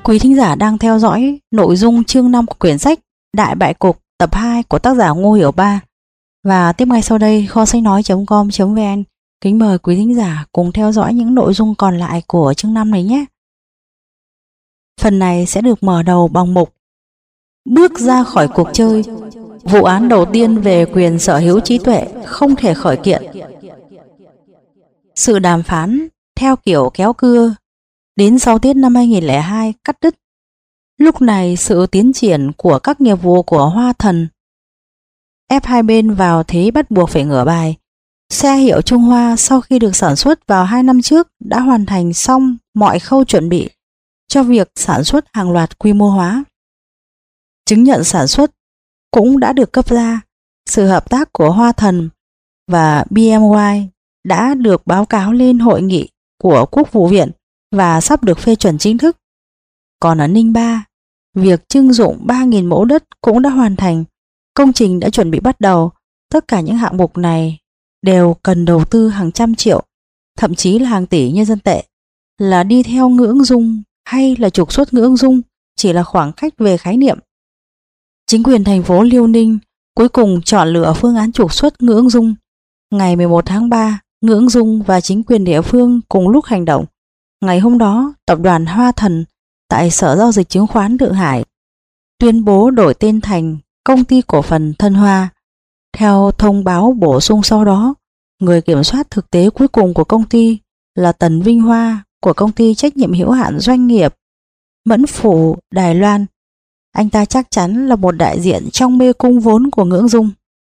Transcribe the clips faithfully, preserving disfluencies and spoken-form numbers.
Quý thính giả đang theo dõi nội dung chương năm của quyển sách Đại Bại Cục tập hai của tác giả Ngô Hiểu Ba. Và tiếp ngay sau đây, kho sách nói chấm com chấm vn kính mời quý thính giả cùng theo dõi những nội dung còn lại của chương năm này nhé. Phần này sẽ được mở đầu bằng mục Bước ra khỏi cuộc chơi. Vụ án đầu tiên về quyền sở hữu trí tuệ không thể khởi kiện. Sự đàm phán theo kiểu kéo cưa đến sau Tết năm hai nghìn không trăm lẻ hai cắt đứt. Lúc này sự tiến triển của các nghiệp vụ của Hoa Thần ép hai bên vào thế bắt buộc phải ngửa bài. Xe hiệu Trung Hoa sau khi được sản xuất vào hai năm trước đã hoàn thành xong mọi khâu chuẩn bị cho việc sản xuất hàng loạt quy mô hóa. Chứng nhận sản xuất cũng đã được cấp ra. Sự hợp tác của Hoa Thần và bê em vê đã được báo cáo lên hội nghị của Quốc vụ viện và sắp được phê chuẩn chính thức. Còn ở Ninh Ba, việc trưng dụng ba nghìn mẫu đất cũng đã hoàn thành. Công trình đã chuẩn bị bắt đầu. Tất cả những hạng mục này đều cần đầu tư hàng trăm triệu, thậm chí là hàng tỷ nhân dân tệ. Là đi theo ngưỡng dung hay là trục xuất ngưỡng dung chỉ là khoảng cách về khái niệm. Chính quyền thành phố Liêu Ninh cuối cùng chọn lựa phương án trục xuất ngưỡng dung. Ngày mười một tháng ba, ngưỡng dung và chính quyền địa phương cùng lúc hành động. Ngày hôm đó, tập đoàn Hoa Thần tại Sở Giao dịch Chứng khoán Thượng Hải tuyên bố đổi tên thành Công ty Cổ phần Thân Hoa. Theo thông báo bổ sung sau đó, người kiểm soát thực tế cuối cùng của công ty là Tần Vinh Hoa của công ty trách nhiệm hữu hạn doanh nghiệp Mẫn Phủ Đài Loan. Anh ta chắc chắn là một đại diện trong mê cung vốn của ngưỡng dung.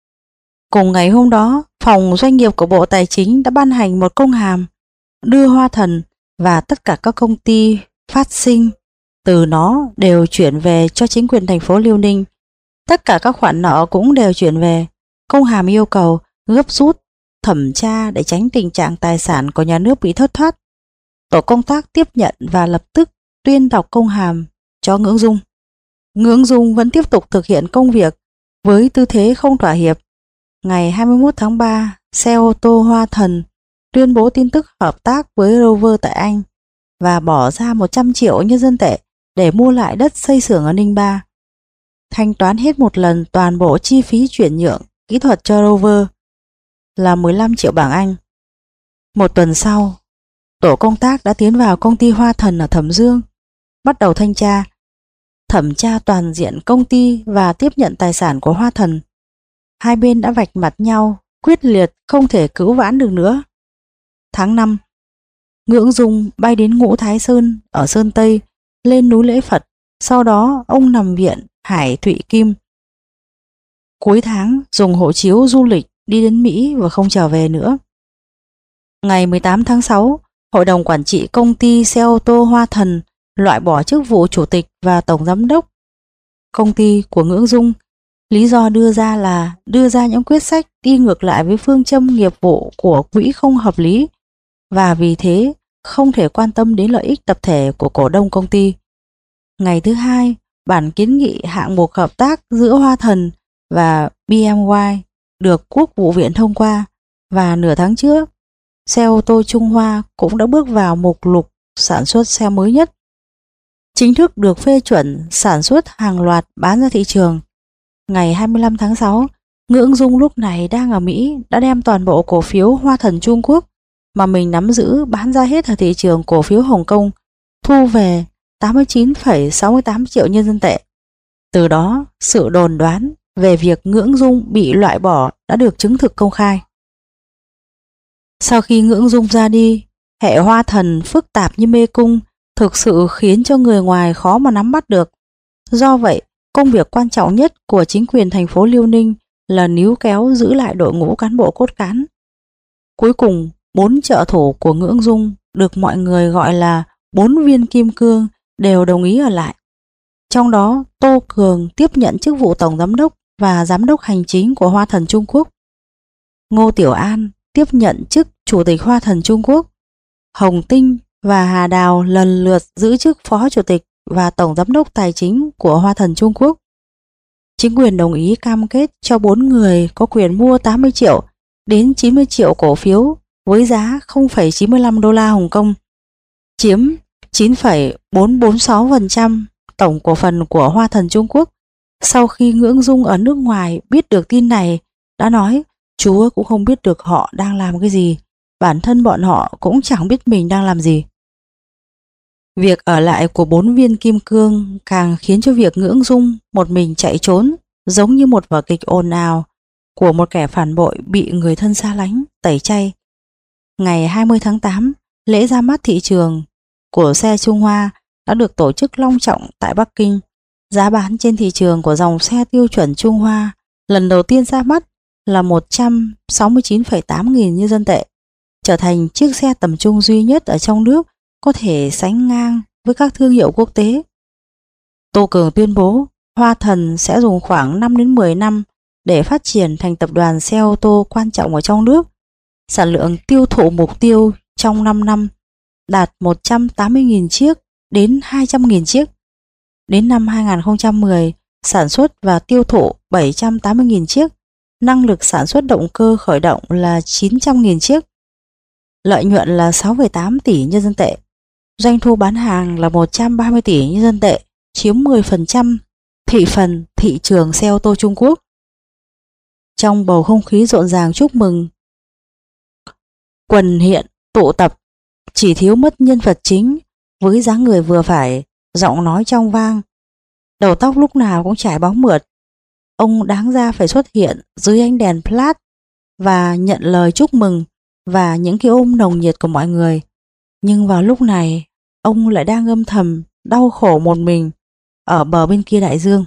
Cùng ngày hôm đó, phòng doanh nghiệp của Bộ Tài chính đã ban hành một công hàm đưa Hoa Thần và tất cả các công ty phát sinh từ nó đều chuyển về cho chính quyền thành phố Liêu Ninh. Tất cả các khoản nợ cũng đều chuyển về. Công hàm yêu cầu gấp rút thẩm tra để tránh tình trạng tài sản của nhà nước bị thất thoát. Tổ công tác tiếp nhận và lập tức tuyên đọc công hàm cho Ngưỡng Dung. Ngưỡng Dung vẫn tiếp tục thực hiện công việc với tư thế không thỏa hiệp. Ngày hai mươi mốt tháng ba, xe ô tô Hoa Thần tuyên bố tin tức hợp tác với Rover tại Anh và bỏ ra một trăm triệu nhân dân tệ để mua lại đất xây xưởng ở Ninh Ba. Thanh toán hết một lần toàn bộ chi phí chuyển nhượng kỹ thuật cho Rover là mười lăm triệu bảng Anh. Một tuần sau, tổ công tác đã tiến vào công ty Hoa Thần ở Thẩm Dương, bắt đầu thanh tra, thẩm tra toàn diện công ty và tiếp nhận tài sản của Hoa Thần. Hai bên đã vạch mặt nhau, quyết liệt không thể cứu vãn được nữa. Tháng năm, Ngưỡng Dung bay đến Ngũ Thái Sơn ở Sơn Tây, lên núi lễ Phật. Sau đó ông nằm viện Hải Thụy Kim. Cuối tháng dùng hộ chiếu du lịch đi đến Mỹ và không trở về nữa. Ngày mười tám tháng sáu, Hội đồng Quản trị công ty xe ô tô Hoa Thần loại bỏ chức vụ chủ tịch và tổng giám đốc công ty của Ngưỡng Dung. Lý do đưa ra là đưa ra những quyết sách đi ngược lại với phương châm nghiệp vụ của quỹ không hợp lý và vì thế không thể quan tâm đến lợi ích tập thể của cổ đông công ty. Ngày thứ hai, bản kiến nghị hạng mục hợp tác giữa Hoa Thần và bê em vê được Quốc vụ viện thông qua và nửa tháng trước, xe ô tô Trung Hoa cũng đã bước vào mục lục sản xuất xe mới nhất. Chính thức được phê chuẩn sản xuất hàng loạt bán ra thị trường. Ngày hai mươi lăm tháng sáu, Ngưỡng Dung lúc này đang ở Mỹ đã đem toàn bộ cổ phiếu Hoa Thần Trung Quốc mà mình nắm giữ bán ra hết ở thị trường cổ phiếu Hồng Kông, thu về tám mươi chín phẩy sáu mươi tám triệu nhân dân tệ. Từ đó, sự đồn đoán về việc Ngưỡng Dung bị loại bỏ đã được chứng thực công khai. Sau khi Ngưỡng Dung ra đi, hệ Hoa Thần phức tạp như mê cung thực sự khiến cho người ngoài khó mà nắm bắt được. Do vậy, công việc quan trọng nhất của chính quyền thành phố Liêu Ninh là níu kéo giữ lại đội ngũ cán bộ cốt cán. Cuối cùng, bốn trợ thủ của Ngưỡng Dung được mọi người gọi là bốn viên kim cương đều đồng ý ở lại. Trong đó, Tô Cường tiếp nhận chức vụ tổng giám đốc và giám đốc hành chính của Hoa Thần Trung Quốc. Ngô Tiểu An tiếp nhận chức chủ tịch Hoa Thần Trung Quốc. Hồng Tinh và Hà Đào lần lượt giữ chức phó chủ tịch và tổng giám đốc tài chính của Hoa Thần Trung Quốc. Chính quyền đồng ý cam kết cho bốn người có quyền mua tám mươi triệu đến chín mươi triệu cổ phiếu với giá không phẩy chín mươi lăm đô la Hồng Kông, chiếm chín phẩy bốn bốn sáu phần trăm tổng cổ phần của Hoa Thần Trung Quốc. Sau khi Ngưỡng Dung ở nước ngoài biết được tin này, đã nói Chúa cũng không biết được họ đang làm cái gì, bản thân bọn họ cũng chẳng biết mình đang làm gì. Việc ở lại của bốn viên kim cương càng khiến cho việc Ngưỡng Dung một mình chạy trốn giống như một vở kịch ồn ào của một kẻ phản bội bị người thân xa lánh, tẩy chay. Ngày hai mươi tháng tám, lễ ra mắt thị trường của xe Trung Hoa đã được tổ chức long trọng tại Bắc Kinh. Giá bán trên thị trường của dòng xe tiêu chuẩn Trung Hoa lần đầu tiên ra mắt là một trăm sáu mươi chín phẩy tám nghìn nhân dân tệ, trở thành chiếc xe tầm trung duy nhất ở trong nước có thể sánh ngang với các thương hiệu quốc tế. Tô Cường tuyên bố Hoa Thần sẽ dùng khoảng năm đến mười năm để phát triển thành tập đoàn xe ô tô quan trọng ở trong nước. Sản lượng tiêu thụ mục tiêu trong năm năm đạt một trăm tám mươi nghìn chiếc đến hai trăm nghìn chiếc. Đến năm hai nghìn không trăm mười, sản xuất và tiêu thụ bảy trăm tám mươi nghìn chiếc, năng lực sản xuất động cơ khởi động là chín trăm nghìn chiếc. Lợi nhuận là sáu phẩy tám tỷ nhân dân tệ. Doanh thu bán hàng là một trăm ba mươi tỷ nhân dân tệ, chiếm mười phần trăm thị phần thị trường xe ô tô Trung Quốc. Trong bầu không khí rộn ràng chúc mừng, quần hiện tụ tập, chỉ thiếu mất nhân vật chính với dáng người vừa phải, giọng nói trong vang, đầu tóc lúc nào cũng chải bóng mượt. Ông đáng ra phải xuất hiện dưới ánh đèn flash và nhận lời chúc mừng và những cái ôm nồng nhiệt của mọi người. Nhưng vào lúc này, ông lại đang âm thầm đau khổ một mình ở bờ bên kia đại dương.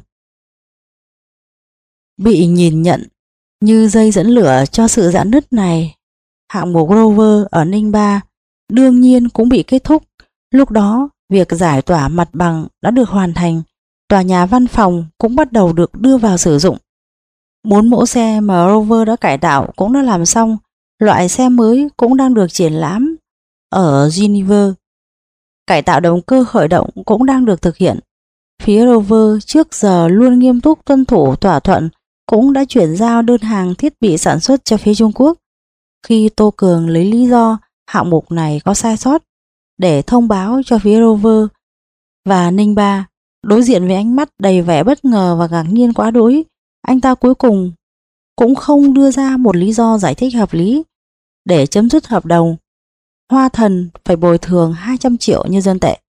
Bị nhìn nhận như dây dẫn lửa cho sự rạn nứt này, hạng mục Rover ở Ninh Ba đương nhiên cũng bị kết thúc. Lúc đó, việc giải tỏa mặt bằng đã được hoàn thành, tòa nhà văn phòng cũng bắt đầu được đưa vào sử dụng. Bốn mẫu xe mà Rover đã cải tạo cũng đã làm xong, loại xe mới cũng đang được triển lãm ở Geneva. Cải tạo động cơ khởi động cũng đang được thực hiện. Phía Rover trước giờ luôn nghiêm túc tuân thủ thỏa thuận cũng đã chuyển giao đơn hàng thiết bị sản xuất cho phía Trung Quốc. Khi Tô Cường lấy lý do hạng mục này có sai sót để thông báo cho phía Rover và Ninh Ba, đối diện với ánh mắt đầy vẻ bất ngờ và ngạc nhiên quá đỗi, anh ta cuối cùng cũng không đưa ra một lý do giải thích hợp lý để chấm dứt hợp đồng. Hoa Thần phải bồi thường hai trăm triệu nhân dân tệ.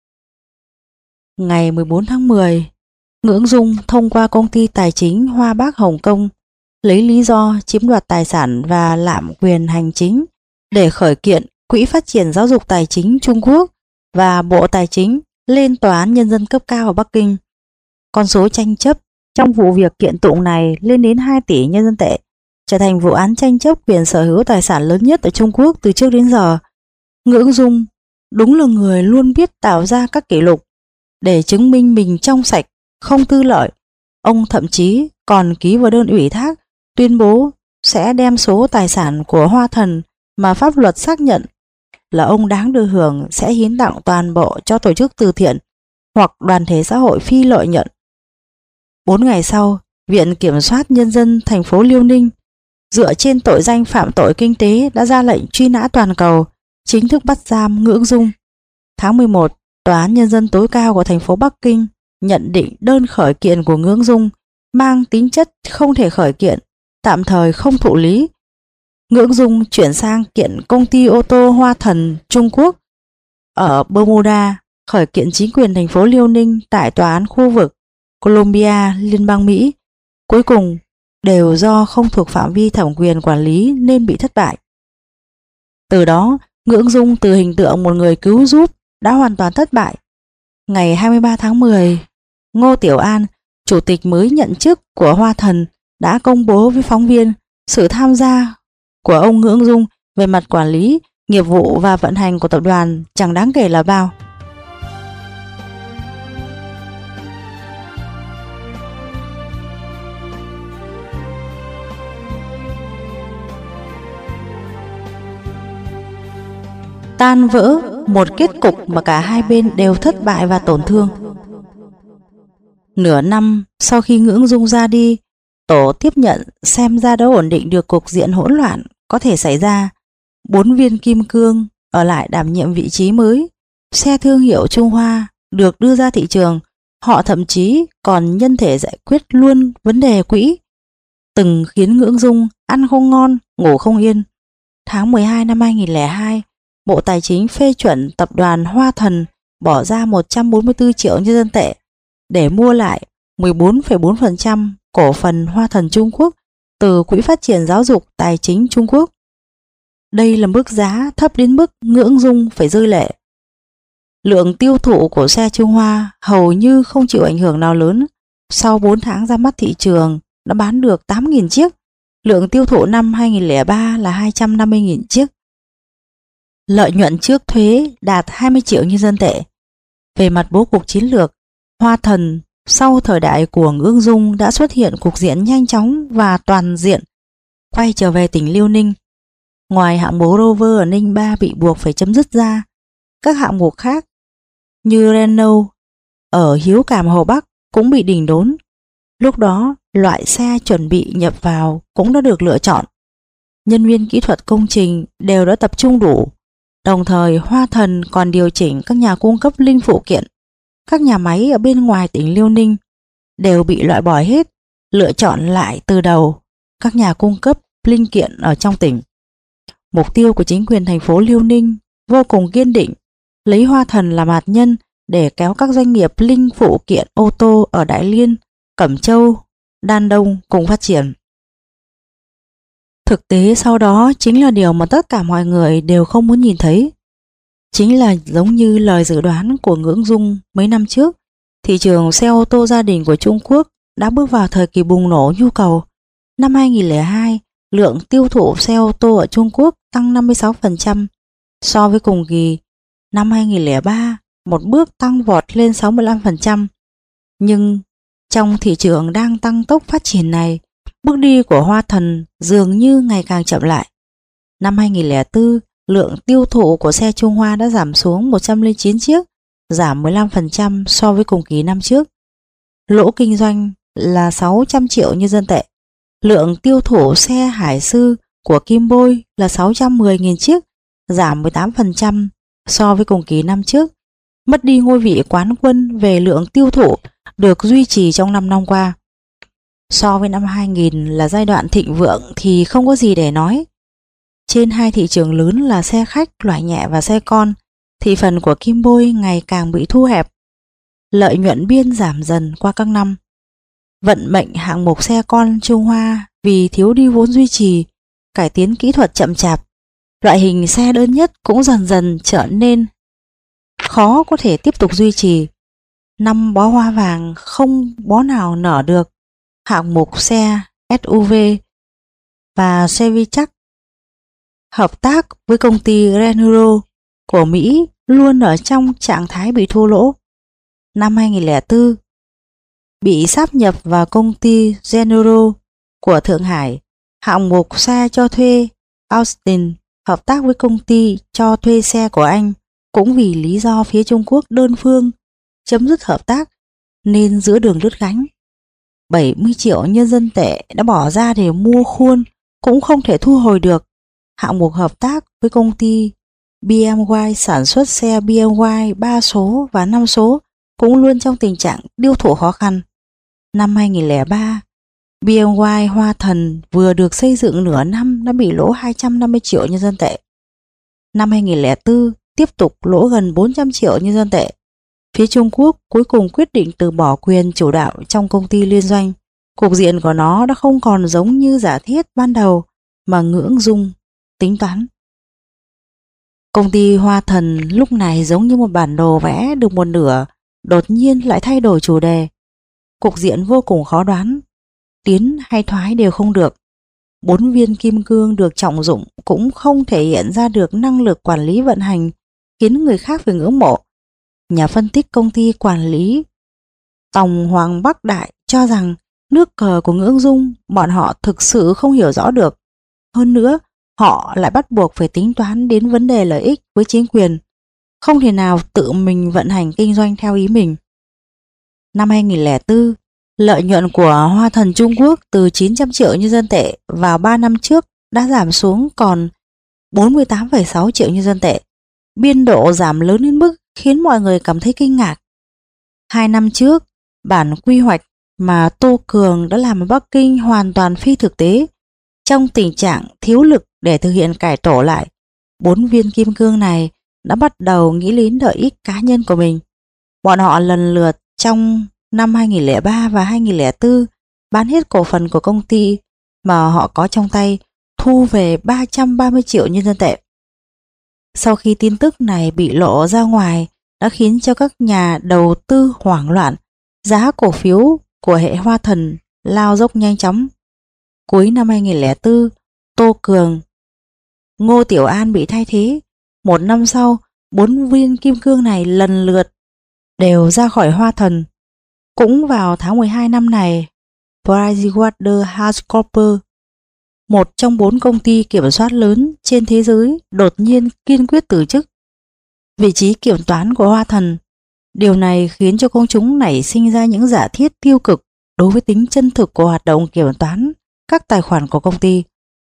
Ngày mười bốn tháng mười, Ngưỡng Dung thông qua công ty tài chính Hoa Bác Hồng Kông lấy lý do chiếm đoạt tài sản và lạm quyền hành chính để khởi kiện Quỹ Phát triển Giáo dục Tài chính Trung Quốc và Bộ Tài chính lên Tòa án Nhân dân cấp cao ở Bắc Kinh. Con số tranh chấp trong vụ việc kiện tụng này lên đến hai tỷ nhân dân tệ, trở thành vụ án tranh chấp quyền sở hữu tài sản lớn nhất ở Trung Quốc từ trước đến giờ. Ngưỡng Dung đúng là người luôn biết tạo ra các kỷ lục để chứng minh mình trong sạch, không tư lợi. Ông thậm chí còn ký vào đơn ủy thác tuyên bố sẽ đem số tài sản của Hoa Thần mà pháp luật xác nhận là ông đáng được hưởng sẽ hiến tặng toàn bộ cho tổ chức từ thiện hoặc đoàn thể xã hội phi lợi nhuận. Bốn ngày sau, Viện Kiểm soát Nhân dân thành phố Liêu Ninh dựa trên tội danh phạm tội kinh tế đã ra lệnh truy nã toàn cầu, chính thức bắt giam Ngưỡng Dung. Tháng mười một, Tòa án Nhân dân tối cao của thành phố Bắc Kinh nhận định đơn khởi kiện của Ngưỡng Dung mang tính chất không thể khởi kiện, tạm thời không thụ lý. Ngưỡng Dung chuyển sang kiện công ty ô tô Hoa Thần Trung Quốc ở Bermuda, khởi kiện chính quyền thành phố Liêu Ninh tại tòa án khu vực Columbia, Liên bang Mỹ. Cuối cùng đều do không thuộc phạm vi thẩm quyền quản lý nên bị thất bại. Từ đó, Ngưỡng Dung từ hình tượng một người cứu giúp đã hoàn toàn thất bại. Ngày hai mươi ba tháng mười, Ngô Tiểu An, chủ tịch mới nhận chức của Hoa Thần, đã công bố với phóng viên sự tham gia của ông Ngưỡng Dung về mặt quản lý, nghiệp vụ và vận hành của tập đoàn chẳng đáng kể là bao. Tan vỡ một kết cục mà cả hai bên đều thất bại và tổn thương. Nửa năm sau khi Ngưỡng Dung ra đi, tổ tiếp nhận xem ra đã ổn định được cục diện hỗn loạn có thể xảy ra. Bốn viên kim cương ở lại đảm nhiệm vị trí mới. xe thương hiệu Trung Hoa được đưa ra thị trường, họ thậm chí còn nhân thể giải quyết luôn vấn đề quỹ, từng khiến Ngưỡng Dung ăn không ngon, ngủ không yên. Tháng mười hai năm hai nghìn lẻ hai, Bộ Tài chính phê chuẩn tập đoàn Hoa Thần bỏ ra một trăm bốn mươi tư triệu nhân dân tệ để mua lại mười bốn phẩy bốn phần trăm cổ phần Hoa Thần Trung Quốc từ Quỹ Phát triển Giáo dục Tài chính Trung Quốc. Đây là mức giá thấp đến mức Ngưỡng Dung phải rơi lệ. Lượng tiêu thụ của xe Trung Hoa hầu như không chịu ảnh hưởng nào lớn. Sau bốn tháng ra mắt thị trường, đã bán được tám nghìn chiếc. Lượng tiêu thụ năm hai nghìn lẻ ba là hai trăm năm mươi nghìn chiếc. Lợi nhuận trước thuế đạt hai mươi triệu nhân dân tệ. Về mặt bố cục chiến lược, Hoa Thần sau thời đại của Ngưỡng Dung đã xuất hiện cục diện nhanh chóng và toàn diện, quay trở về tỉnh Liêu Ninh. Ngoài hạng mục Rover ở Ninh Ba bị buộc phải chấm dứt ra, các hạng mục khác như Renault ở Hiếu Cảm Hồ Bắc cũng bị đình đốn. Lúc đó, loại xe chuẩn bị nhập vào cũng đã được lựa chọn. Nhân viên kỹ thuật công trình đều đã tập trung đủ. Đồng thời, Hoa Thần còn điều chỉnh các nhà cung cấp linh phụ kiện. Các nhà máy ở bên ngoài tỉnh Liêu Ninh đều bị loại bỏ hết, lựa chọn lại từ đầu các nhà cung cấp linh kiện ở trong tỉnh. Mục tiêu của chính quyền thành phố Liêu Ninh vô cùng kiên định, lấy Hoa Thần làm hạt nhân để kéo các doanh nghiệp linh phụ kiện ô tô ở Đại Liên, Cẩm Châu, Đan Đông cùng phát triển. Thực tế sau đó chính là điều mà tất cả mọi người đều không muốn nhìn thấy. Chính là giống như lời dự đoán của Ngưỡng Dung mấy năm trước, thị trường xe ô tô gia đình của Trung Quốc đã bước vào thời kỳ bùng nổ nhu cầu. Năm hai nghìn lẻ hai, lượng tiêu thụ xe ô tô ở Trung Quốc tăng năm mươi sáu phần trăm so với cùng kỳ. Năm hai nghìn lẻ ba, một bước tăng vọt lên sáu mươi lăm phần trăm. Nhưng trong thị trường đang tăng tốc phát triển này, bước đi của Hoa Thần dường như ngày càng chậm lại. Năm hai nghìn lẻ bốn, lượng tiêu thụ của xe Trung Hoa đã giảm xuống một trăm lẻ chín chiếc, giảm mười lăm phần trăm so với cùng kỳ năm trước. Lỗ kinh doanh là sáu trăm triệu nhân dân tệ. Lượng tiêu thụ xe Hải Sư của Kim Bôi là sáu trăm mười nghìn chiếc, giảm mười tám phần trăm so với cùng kỳ năm trước. Mất đi ngôi vị quán quân về lượng tiêu thụ được duy trì trong năm năm qua. So với năm hai nghìn là giai đoạn thịnh vượng thì không có gì để nói. Trên hai thị trường lớn là xe khách loại nhẹ và xe con, thị phần của Kim Bôi ngày càng bị thu hẹp. Lợi nhuận biên giảm dần qua các năm. Vận mệnh hạng mục xe con Trung Hoa vì thiếu đi vốn duy trì, cải tiến kỹ thuật chậm chạp, loại hình xe đơn nhất cũng dần dần trở nên khó có thể tiếp tục duy trì. Năm bó hoa vàng không bó nào nở được. Hạng mục xe ét u vê và Chevy Trax hợp tác với công ty Renault của Mỹ luôn ở trong trạng thái bị thua lỗ. Năm hai nghìn lẻ bốn, bị sáp nhập vào công ty General của Thượng Hải. Hạng mục xe cho thuê Austin hợp tác với công ty cho thuê xe của Anh cũng vì lý do phía Trung Quốc đơn phương chấm dứt hợp tác nên giữa đường đứt gánh. bảy mươi triệu nhân dân tệ đã bỏ ra để mua khuôn cũng không thể thu hồi được. Hạng mục hợp tác với công ty bê em vê sản xuất xe bê em vê ba số và năm số cũng luôn trong tình trạng tiêu thụ khó khăn. Năm hai nghìn lẻ ba, bê em vê Hoa Thần vừa được xây dựng nửa năm đã bị lỗ hai trăm năm mươi triệu nhân dân tệ. Năm hai nghìn lẻ bốn tiếp tục lỗ gần bốn trăm triệu nhân dân tệ. Phía Trung Quốc cuối cùng quyết định từ bỏ quyền chủ đạo trong công ty liên doanh. Cục diện của nó đã không còn giống như giả thiết ban đầu mà Ngưỡng Dung tính toán. Công ty Hoa Thần lúc này giống như một bản đồ vẽ được một nửa, đột nhiên lại thay đổi chủ đề. Cục diện vô cùng khó đoán, tiến hay thoái đều không được. Bốn viên kim cương được trọng dụng cũng không thể hiện ra được năng lực quản lý vận hành, khiến người khác phải ngưỡng mộ. Nhà phân tích công ty quản lý Tòng Hoàng Bắc Đại cho rằng nước cờ của Ngưỡng Dung bọn họ thực sự không hiểu rõ được. Hơn nữa, họ lại bắt buộc phải tính toán đến vấn đề lợi ích với chính quyền, không thể nào tự mình vận hành kinh doanh theo ý mình. Năm hai nghìn lẻ bốn, lợi nhuận của Hoa Thần Trung Quốc từ chín trăm triệu nhân dân tệ vào ba năm trước đã giảm xuống còn bốn mươi tám phẩy sáu triệu nhân dân tệ. Biên độ giảm lớn đến mức khiến mọi người cảm thấy kinh ngạc. Hai năm trước, bản quy hoạch mà Tô Cường đã làm ở Bắc Kinh hoàn toàn phi thực tế. Trong tình trạng thiếu lực để thực hiện cải tổ lại, bốn viên kim cương này đã bắt đầu nghĩ đến lợi ích cá nhân của mình. Bọn họ lần lượt trong năm hai nghìn không trăm lẻ ba và hai nghìn không trăm lẻ bốn bán hết cổ phần của công ty mà họ có trong tay, thu về ba trăm ba mươi triệu nhân dân tệ. Sau khi tin tức này bị lộ ra ngoài đã khiến cho các nhà đầu tư hoảng loạn, giá cổ phiếu của hệ Hoa Thần lao dốc nhanh chóng. Cuối năm hai nghìn không trăm lẻ bốn, Tô Cường, Ngô Tiểu An bị thay thế. Một năm sau, bốn viên kim cương này lần lượt đều ra khỏi Hoa Thần. Cũng vào tháng mười hai năm này, PricewaterhouseCoopers, một trong bốn công ty kiểm soát lớn trên thế giới, đột nhiên kiên quyết từ chức vị trí kiểm toán của Hoa Thần. Điều này khiến cho công chúng nảy sinh ra những giả thiết tiêu cực đối với tính chân thực của hoạt động kiểm toán các tài khoản của công ty.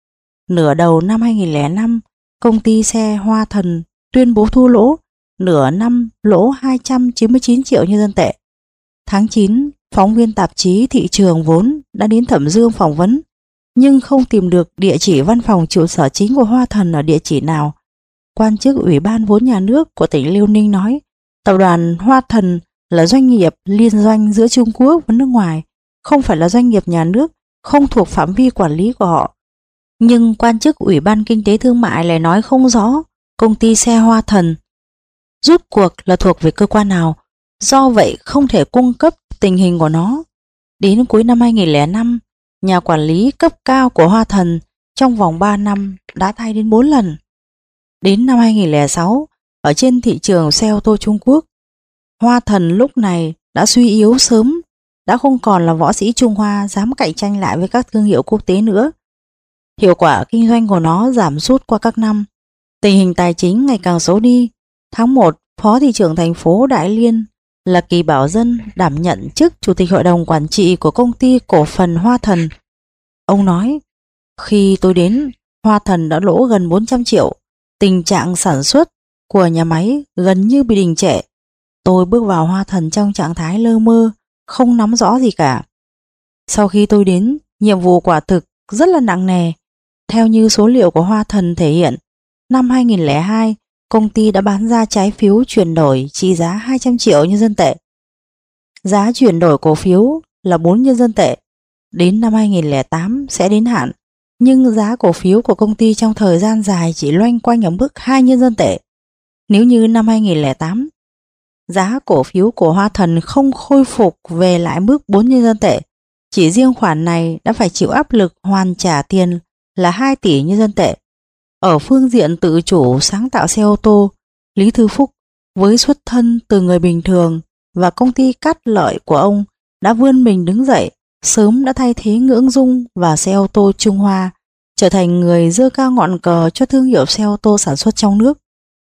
Nửa đầu năm hai nghìn không trăm lẻ năm, công ty xe Hoa Thần tuyên bố thua lỗ, nửa năm lỗ hai trăm chín mươi chín triệu nhân dân tệ. Tháng chín, phóng viên tạp chí Thị trường Vốn đã đến Thẩm Dương phỏng vấn, nhưng không tìm được địa chỉ văn phòng trụ sở chính của Hoa Thần ở địa chỉ nào. Quan chức Ủy ban Vốn Nhà nước của tỉnh Liêu Ninh nói, tập đoàn Hoa Thần là doanh nghiệp liên doanh giữa Trung Quốc và nước ngoài, không phải là doanh nghiệp nhà nước, không thuộc phạm vi quản lý của họ. Nhưng quan chức Ủy ban Kinh tế Thương mại lại nói không rõ công ty xe Hoa Thần rút cuộc là thuộc về cơ quan nào, do vậy không thể cung cấp tình hình của nó. Đến cuối năm hai nghìn không trăm lẻ năm, nhà quản lý cấp cao của Hoa Thần trong vòng ba năm đã thay đến bốn lần. Đến năm hai nghìn không trăm lẻ sáu, ở trên thị trường xe ô tô Trung Quốc, Hoa Thần lúc này đã suy yếu sớm, đã không còn là võ sĩ Trung Hoa dám cạnh tranh lại với các thương hiệu quốc tế nữa. Hiệu quả kinh doanh của nó giảm sút qua các năm, tình hình tài chính ngày càng xấu đi. Tháng một, Phó thị trưởng thành phố Đại Liên là Kỳ Bảo Dân đảm nhận chức Chủ tịch Hội đồng Quản trị của công ty cổ phần Hoa Thần. Ông nói, khi tôi đến, Hoa Thần đã lỗ gần bốn trăm triệu, tình trạng sản xuất của nhà máy gần như bị đình trệ. Tôi bước vào Hoa Thần trong trạng thái lơ mơ, không nắm rõ gì cả. Sau khi tôi đến, nhiệm vụ quả thực rất là nặng nề. Theo như số liệu của Hoa Thần thể hiện, năm hai nghìn không trăm lẻ hai, công ty đã bán ra trái phiếu chuyển đổi trị giá hai trăm triệu nhân dân tệ. Giá chuyển đổi cổ phiếu là bốn nhân dân tệ. Đến năm hai nghìn không trăm lẻ tám sẽ đến hạn, nhưng giá cổ phiếu của công ty trong thời gian dài chỉ loanh quanh ở mức hai nhân dân tệ. Nếu như năm hai nghìn không trăm lẻ tám, giá cổ phiếu của Hoa Thần không khôi phục về lại mức bốn nhân dân tệ, chỉ riêng khoản này đã phải chịu áp lực hoàn trả tiền là hai tỷ nhân dân tệ. Ở phương diện tự chủ sáng tạo xe ô tô, Lý Thư Phúc với xuất thân từ người bình thường và công ty Cát Lợi của ông đã vươn mình đứng dậy, sớm đã thay thế Ngưỡng Dung và xe ô tô Trung Hoa, trở thành người giơ cao ngọn cờ cho thương hiệu xe ô tô sản xuất trong nước.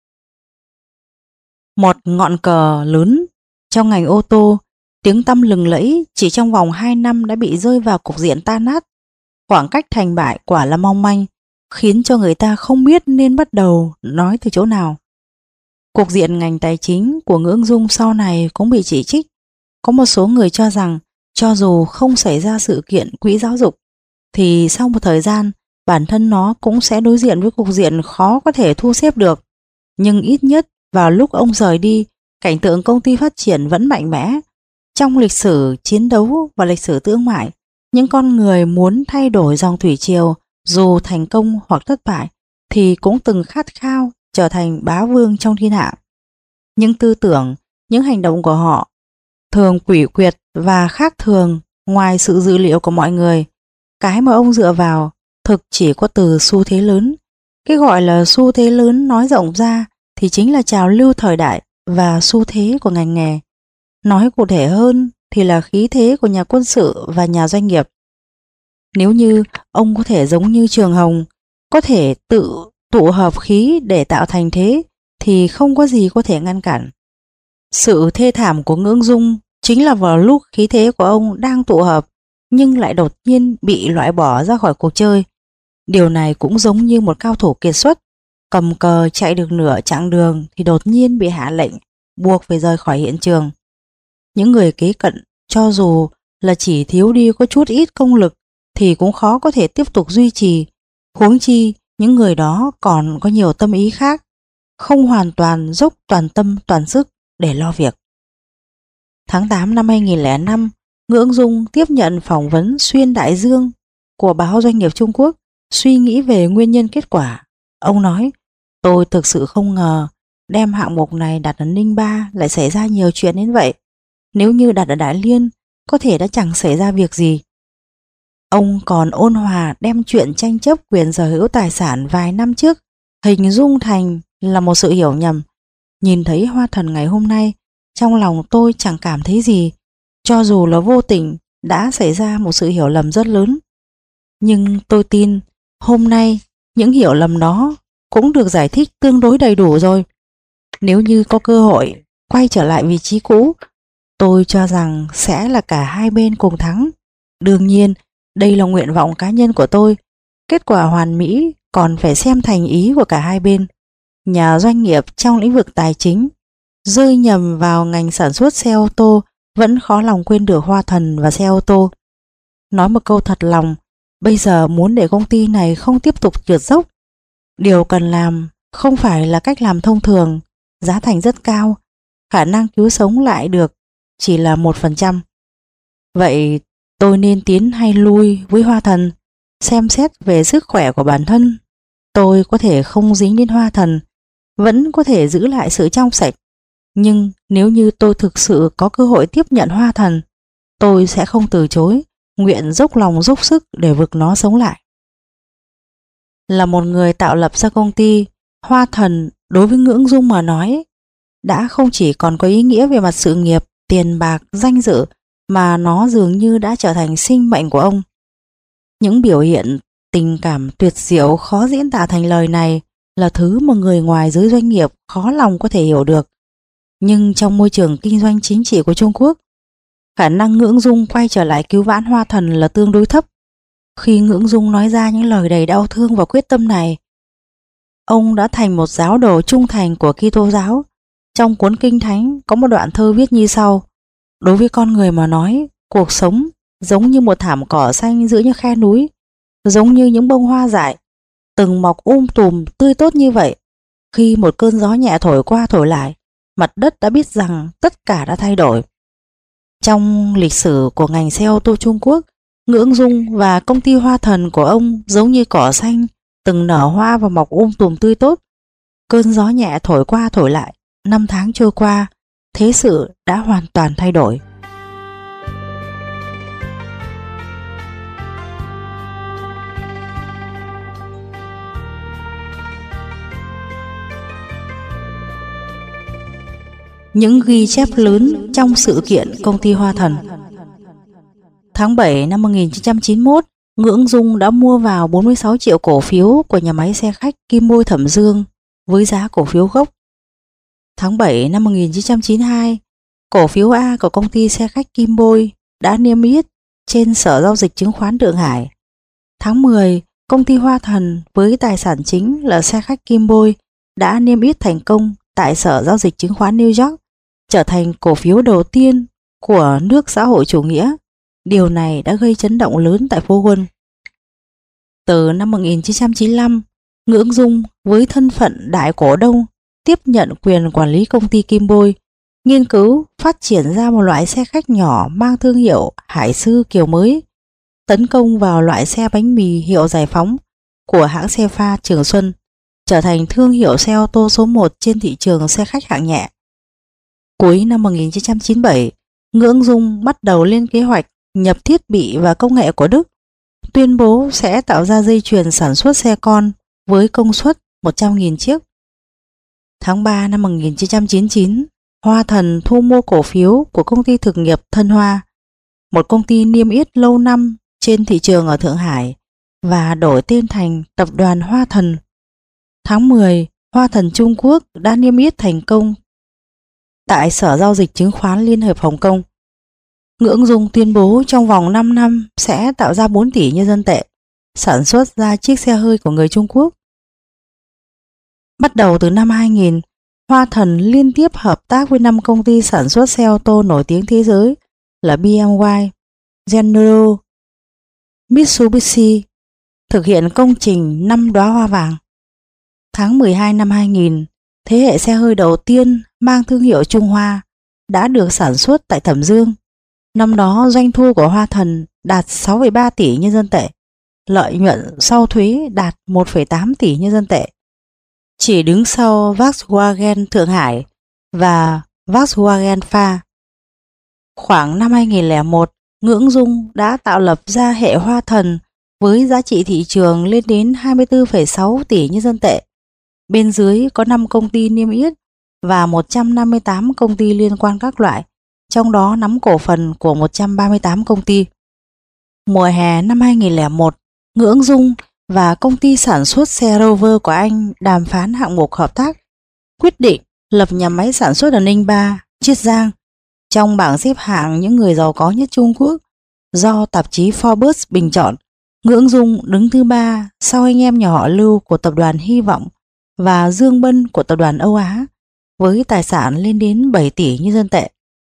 Một ngọn cờ lớn trong ngành ô tô, tiếng tăm lừng lẫy chỉ trong vòng hai năm đã bị rơi vào cục diện tan nát. Khoảng cách thành bại quả là mong manh, khiến cho người ta không biết nên bắt đầu nói từ chỗ nào. Cục diện ngành tài chính của Ngưỡng Dung sau này cũng bị chỉ trích. Có một số người cho rằng cho dù không xảy ra sự kiện quỹ giáo dục, thì sau một thời gian bản thân nó cũng sẽ đối diện với cục diện khó có thể thu xếp được. Nhưng ít nhất vào lúc ông rời đi, cảnh tượng công ty phát triển vẫn mạnh mẽ. Trong lịch sử chiến đấu và lịch sử thương mại, những con người muốn thay đổi dòng thủy triều, dù thành công hoặc thất bại, thì cũng từng khát khao trở thành bá vương trong thiên hạ. Những tư tưởng, những hành động của họ thường quỷ quyệt và khác thường ngoài sự dự liệu của mọi người. Cái mà ông dựa vào thực chỉ có từ xu thế lớn. Cái gọi là xu thế lớn nói rộng ra thì chính là trào lưu thời đại và xu thế của ngành nghề. Nói cụ thể hơn thì là khí thế của nhà quân sự và nhà doanh nghiệp. Nếu như ông có thể giống như Trường Hồng, có thể tự tụ hợp khí để tạo thành thế, thì không có gì có thể ngăn cản. Sự thê thảm của Ngưỡng Dung chính là vào lúc khí thế của ông đang tụ hợp, nhưng lại đột nhiên bị loại bỏ ra khỏi cuộc chơi. Điều này cũng giống như một cao thủ kiệt xuất, cầm cờ chạy được nửa chặng đường thì đột nhiên bị hạ lệnh buộc phải rời khỏi hiện trường. Những người kế cận cho dù là chỉ thiếu đi có chút ít công lực thì cũng khó có thể tiếp tục duy trì, huống chi những người đó còn có nhiều tâm ý khác, không hoàn toàn dốc toàn tâm toàn sức để lo việc. Tháng tám năm hai nghìn lẻ năm, Ngưỡng Dung tiếp nhận phỏng vấn xuyên đại dương của báo Doanh nghiệp Trung Quốc, suy nghĩ về nguyên nhân kết quả. Ông nói, tôi thực sự không ngờ đem hạng mục này đặt ở Ninh Ba lại xảy ra nhiều chuyện đến vậy. Nếu như đặt ở Đại Liên, có thể đã chẳng xảy ra việc gì. Ông còn ôn hòa đem chuyện tranh chấp quyền sở hữu tài sản vài năm trước hình dung thành là một sự hiểu nhầm. Nhìn thấy Hoa Thần ngày hôm nay, trong lòng tôi chẳng cảm thấy gì, cho dù là vô tình đã xảy ra một sự hiểu lầm rất lớn. Nhưng tôi tin hôm nay những hiểu lầm đó cũng được giải thích tương đối đầy đủ rồi. Nếu như có cơ hội quay trở lại vị trí cũ, tôi cho rằng sẽ là cả hai bên cùng thắng. Đương nhiên, đây là nguyện vọng cá nhân của tôi. Kết quả hoàn mỹ còn phải xem thành ý của cả hai bên. Nhà doanh nghiệp trong lĩnh vực tài chính rơi nhầm vào ngành sản xuất xe ô tô vẫn khó lòng quên được Hoa Thần và xe ô tô. Nói một câu thật lòng, bây giờ muốn để công ty này không tiếp tục trượt dốc, điều cần làm không phải là cách làm thông thường, giá thành rất cao, khả năng cứu sống lại được chỉ là một phần trăm. Vậy tôi nên tiến hay lui với Hoa Thần? Xem xét về sức khỏe của bản thân, tôi có thể không dính đến Hoa Thần, vẫn có thể giữ lại sự trong sạch. Nhưng nếu như tôi thực sự có cơ hội tiếp nhận Hoa Thần, tôi sẽ không từ chối, nguyện dốc lòng dốc sức để vực nó sống lại. Là một người tạo lập ra công ty, Hoa Thần đối với Ngưỡng Dung mà nói đã không chỉ còn có ý nghĩa về mặt sự nghiệp, tiền bạc, danh dự, mà nó dường như đã trở thành sinh mệnh của ông. Những biểu hiện tình cảm tuyệt diệu khó diễn tả thành lời này là thứ mà người ngoài giới doanh nghiệp khó lòng có thể hiểu được. Nhưng trong môi trường kinh doanh chính trị của Trung Quốc, khả năng Ngưỡng Dung quay trở lại cứu vãn Hoa Thần là tương đối thấp. Khi Ngưỡng Dung nói ra những lời đầy đau thương và quyết tâm này, ông đã thành một giáo đồ trung thành của Kitô giáo. Trong cuốn Kinh Thánh có một đoạn thơ viết như sau: đối với con người mà nói, cuộc sống giống như một thảm cỏ xanh giữa những khe núi, giống như những bông hoa dại từng mọc um tùm tươi tốt như vậy. Khi một cơn gió nhẹ thổi qua thổi lại, mặt đất đã biết rằng tất cả đã thay đổi. Trong lịch sử của ngành xe ô tô Trung Quốc, Ngưỡng Dung và công ty Hoa Thần của ông giống như cỏ xanh từng nở hoa và mọc um tùm tươi tốt. Cơn gió nhẹ thổi qua thổi lại, năm tháng trôi qua, thế sự đã hoàn toàn thay đổi. Những ghi chép lớn trong sự kiện công ty Hoa Thần. Tháng bảy năm một nghìn chín trăm chín mươi mốt, Ngưỡng Dung đã mua vào bốn mươi sáu triệu cổ phiếu của nhà máy xe khách Kim Bôi Thẩm Dương với giá cổ phiếu gốc. Tháng bảy năm một nghìn chín trăm chín mươi hai, cổ phiếu A của công ty xe khách Kim Bôi đã niêm yết trên Sở Giao dịch Chứng khoán Thượng Hải. Tháng mười, công ty Hoa Thần với tài sản chính là xe khách Kim Bôi đã niêm yết thành công tại Sở Giao dịch Chứng khoán New York, trở thành cổ phiếu đầu tiên của nước xã hội chủ nghĩa. Điều này đã gây chấn động lớn tại phố Wall. Từ năm một nghìn chín trăm chín mươi lăm, Ngưỡng Dung với thân phận đại cổ đông tiếp nhận quyền quản lý công ty Kim Bôi, nghiên cứu phát triển ra một loại xe khách nhỏ mang thương hiệu Hải Sư kiểu mới, tấn công vào loại xe bánh mì hiệu Giải Phóng của hãng xe pha Trường Xuân, trở thành thương hiệu xe ô tô số một trên thị trường xe khách hạng nhẹ. Cuối năm một nghìn chín trăm chín mươi bảy, Ngưỡng Dung bắt đầu lên kế hoạch nhập thiết bị và công nghệ của Đức, tuyên bố sẽ tạo ra dây chuyền sản xuất xe con với công suất một trăm nghìn chiếc. Tháng ba năm một nghìn chín trăm chín mươi chín, Hoa Thần thu mua cổ phiếu của công ty thực nghiệp Thân Hoa, một công ty niêm yết lâu năm trên thị trường ở Thượng Hải, và đổi tên thành Tập đoàn Hoa Thần. Tháng mười, Hoa Thần Trung Quốc đã niêm yết thành công tại Sở Giao dịch Chứng khoán Liên hợp Hồng Kông. Ngưỡng Dung tuyên bố trong vòng năm năm sẽ tạo ra bốn tỷ nhân dân tệ, sản xuất ra chiếc xe hơi của người Trung Quốc. Bắt đầu từ năm hai nghìn, Hoa Thần liên tiếp hợp tác với năm công ty sản xuất xe ô tô nổi tiếng thế giới là bê em vê, General, Mitsubishi, thực hiện công trình năm đóa hoa vàng. Tháng mười hai năm hai nghìn, thế hệ xe hơi đầu tiên mang thương hiệu Trung Hoa đã được sản xuất tại Thẩm Dương. Năm đó doanh thu của Hoa Thần đạt sáu phẩy ba tỷ nhân dân tệ, lợi nhuận sau thuế đạt một phẩy tám tỷ nhân dân tệ, chỉ đứng sau Volkswagen Thượng Hải và Volkswagen Pha. Khoảng năm hai nghìn lẻ một, Ngưỡng Dung đã tạo lập ra hệ Hoa Thần với giá trị thị trường lên đến hai mươi tư phẩy sáu tỷ nhân dân tệ. Bên dưới có năm công ty niêm yết và một trăm năm mươi tám công ty liên quan các loại, trong đó nắm cổ phần của một trăm ba mươi tám công ty. Mùa hè năm hai nghìn lẻ một, Ngưỡng Dung và công ty sản xuất xe Rover của Anh đàm phán hạng mục hợp tác, quyết định lập nhà máy sản xuất ở Ninh Ba, Chiết Giang, trong bảng xếp hạng những người giàu có nhất Trung Quốc do tạp chí Forbes bình chọn. Ngưỡng Dung đứng thứ ba sau anh em nhà họ Lưu của tập đoàn Hy Vọng và Dương Bân của tập đoàn Âu Á, với tài sản lên đến bảy tỷ nhân dân tệ.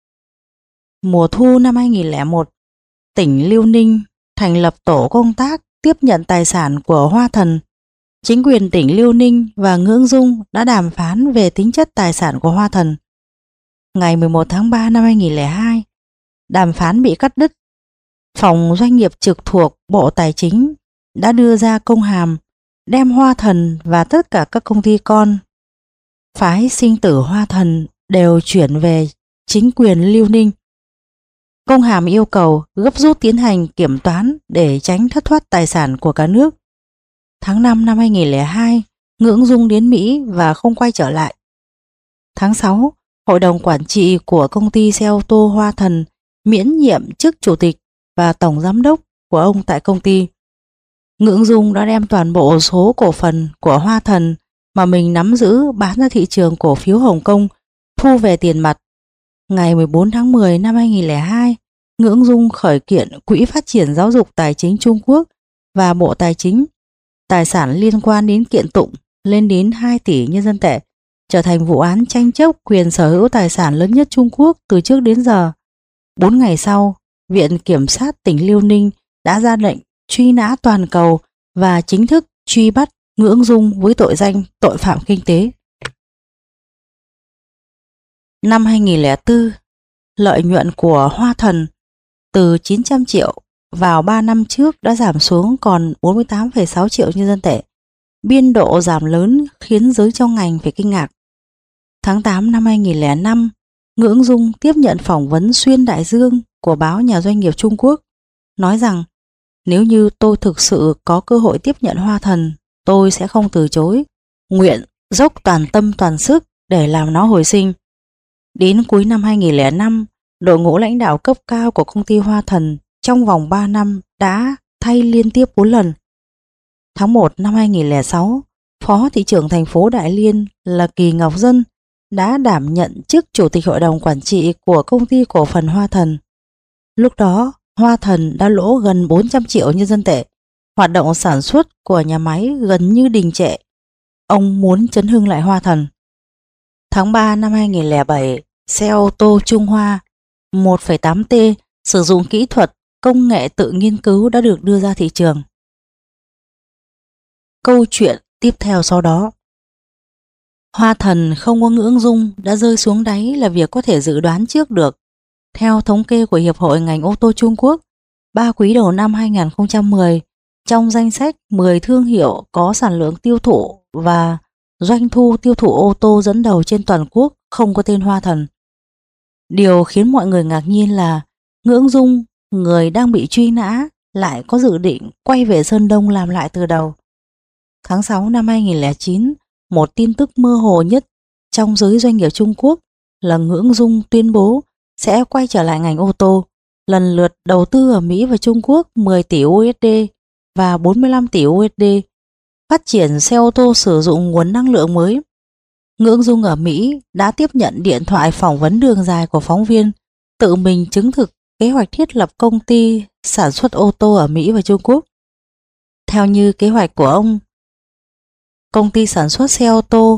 Mùa thu năm hai nghìn lẻ một, tỉnh Liêu Ninh thành lập tổ công tác tiếp nhận tài sản của Hoa Thần. Chính quyền tỉnh Liêu Ninh và Ngưỡng Dung đã đàm phán về tính chất tài sản của Hoa Thần. Ngày mười một tháng ba năm hai nghìn lẻ hai, đàm phán bị cắt đứt. Phòng doanh nghiệp trực thuộc Bộ Tài chính đã đưa ra công hàm đem Hoa Thần và tất cả các công ty con phái sinh tử Hoa Thần đều chuyển về chính quyền Liêu Ninh. Công hàm yêu cầu gấp rút tiến hành kiểm toán để tránh thất thoát tài sản của cả nước. Tháng năm năm hai nghìn lẻ hai, Ngưỡng Dung đến Mỹ và không quay trở lại. Tháng sáu, Hội đồng quản trị của công ty xe ô tô Hoa Thần miễn nhiệm chức chủ tịch và tổng giám đốc của ông tại công ty. Ngưỡng Dung đã đem toàn bộ số cổ phần của Hoa Thần mà mình nắm giữ bán ra thị trường cổ phiếu Hồng Kông, thu về tiền mặt. Ngày mười bốn tháng mười năm hai nghìn lẻ hai, Ngưỡng Dung khởi kiện Quỹ Phát triển Giáo dục Tài chính Trung Quốc và Bộ Tài chính. Tài sản liên quan đến kiện tụng lên đến hai tỷ nhân dân tệ, trở thành vụ án tranh chấp quyền sở hữu tài sản lớn nhất Trung Quốc từ trước đến giờ. Bốn ngày sau, Viện Kiểm sát tỉnh Liêu Ninh đã ra lệnh truy nã toàn cầu và chính thức truy bắt Ngưỡng Dung với tội danh tội phạm kinh tế. Năm hai nghìn lẻ bốn, lợi nhuận của Hoa Thần từ chín trăm triệu vào ba năm trước đã giảm xuống còn bốn mươi tám phẩy sáu triệu nhân dân tệ. Biên độ giảm lớn khiến giới trong ngành phải kinh ngạc. Tháng tám năm hai nghìn lẻ năm, Ngưỡng Dung tiếp nhận phỏng vấn xuyên đại dương của báo Nhà Doanh nghiệp Trung Quốc, nói rằng nếu như tôi thực sự có cơ hội tiếp nhận Hoa Thần, tôi sẽ không từ chối, nguyện dốc toàn tâm toàn sức để làm nó hồi sinh. Đến cuối năm hai nghìn lẻ năm, đội ngũ lãnh đạo cấp cao của công ty Hoa Thần trong vòng ba năm đã thay liên tiếp bốn lần. Tháng một năm hai nghìn lẻ sáu, Phó thị trưởng thành phố Đại Liên là Kỳ Ngọc Dân đã đảm nhận chức chủ tịch hội đồng quản trị của công ty cổ phần Hoa Thần. Lúc đó, Hoa Thần đã lỗ gần bốn trăm triệu nhân dân tệ. Hoạt động sản xuất của nhà máy gần như đình trệ. Ông muốn chấn hưng lại Hoa Thần. Tháng ba năm hai nghìn lẻ bảy, xe ô tô Trung Hoa một phẩy tám T sử dụng kỹ thuật công nghệ tự nghiên cứu đã được đưa ra thị trường. Câu chuyện tiếp theo sau đó. Hoa Thần không có Ngưỡng Dung đã rơi xuống đáy là việc có thể dự đoán trước được. Theo thống kê của Hiệp hội ngành ô tô Trung Quốc, ba quý đầu năm hai nghìn không trăm mười, trong danh sách mười thương hiệu có sản lượng tiêu thụ và doanh thu tiêu thụ ô tô dẫn đầu trên toàn quốc không có tên Hoa Thần. Điều khiến mọi người ngạc nhiên là Ngưỡng Dung, người đang bị truy nã, lại có dự định quay về Sơn Đông làm lại từ đầu. Tháng sáu năm hai nghìn lẻ chín, một tin tức mơ hồ nhất trong giới doanh nghiệp Trung Quốc là Ngưỡng Dung tuyên bố sẽ quay trở lại ngành ô tô, lần lượt đầu tư ở Mỹ và Trung Quốc mười tỷ u ét đê và bốn mươi lăm tỷ u ét đê, phát triển xe ô tô sử dụng nguồn năng lượng mới. Ngưỡng Dung ở Mỹ đã tiếp nhận điện thoại phỏng vấn đường dài của phóng viên, tự mình chứng thực kế hoạch thiết lập công ty sản xuất ô tô ở Mỹ và Trung Quốc. Theo như kế hoạch của ông, công ty sản xuất xe ô tô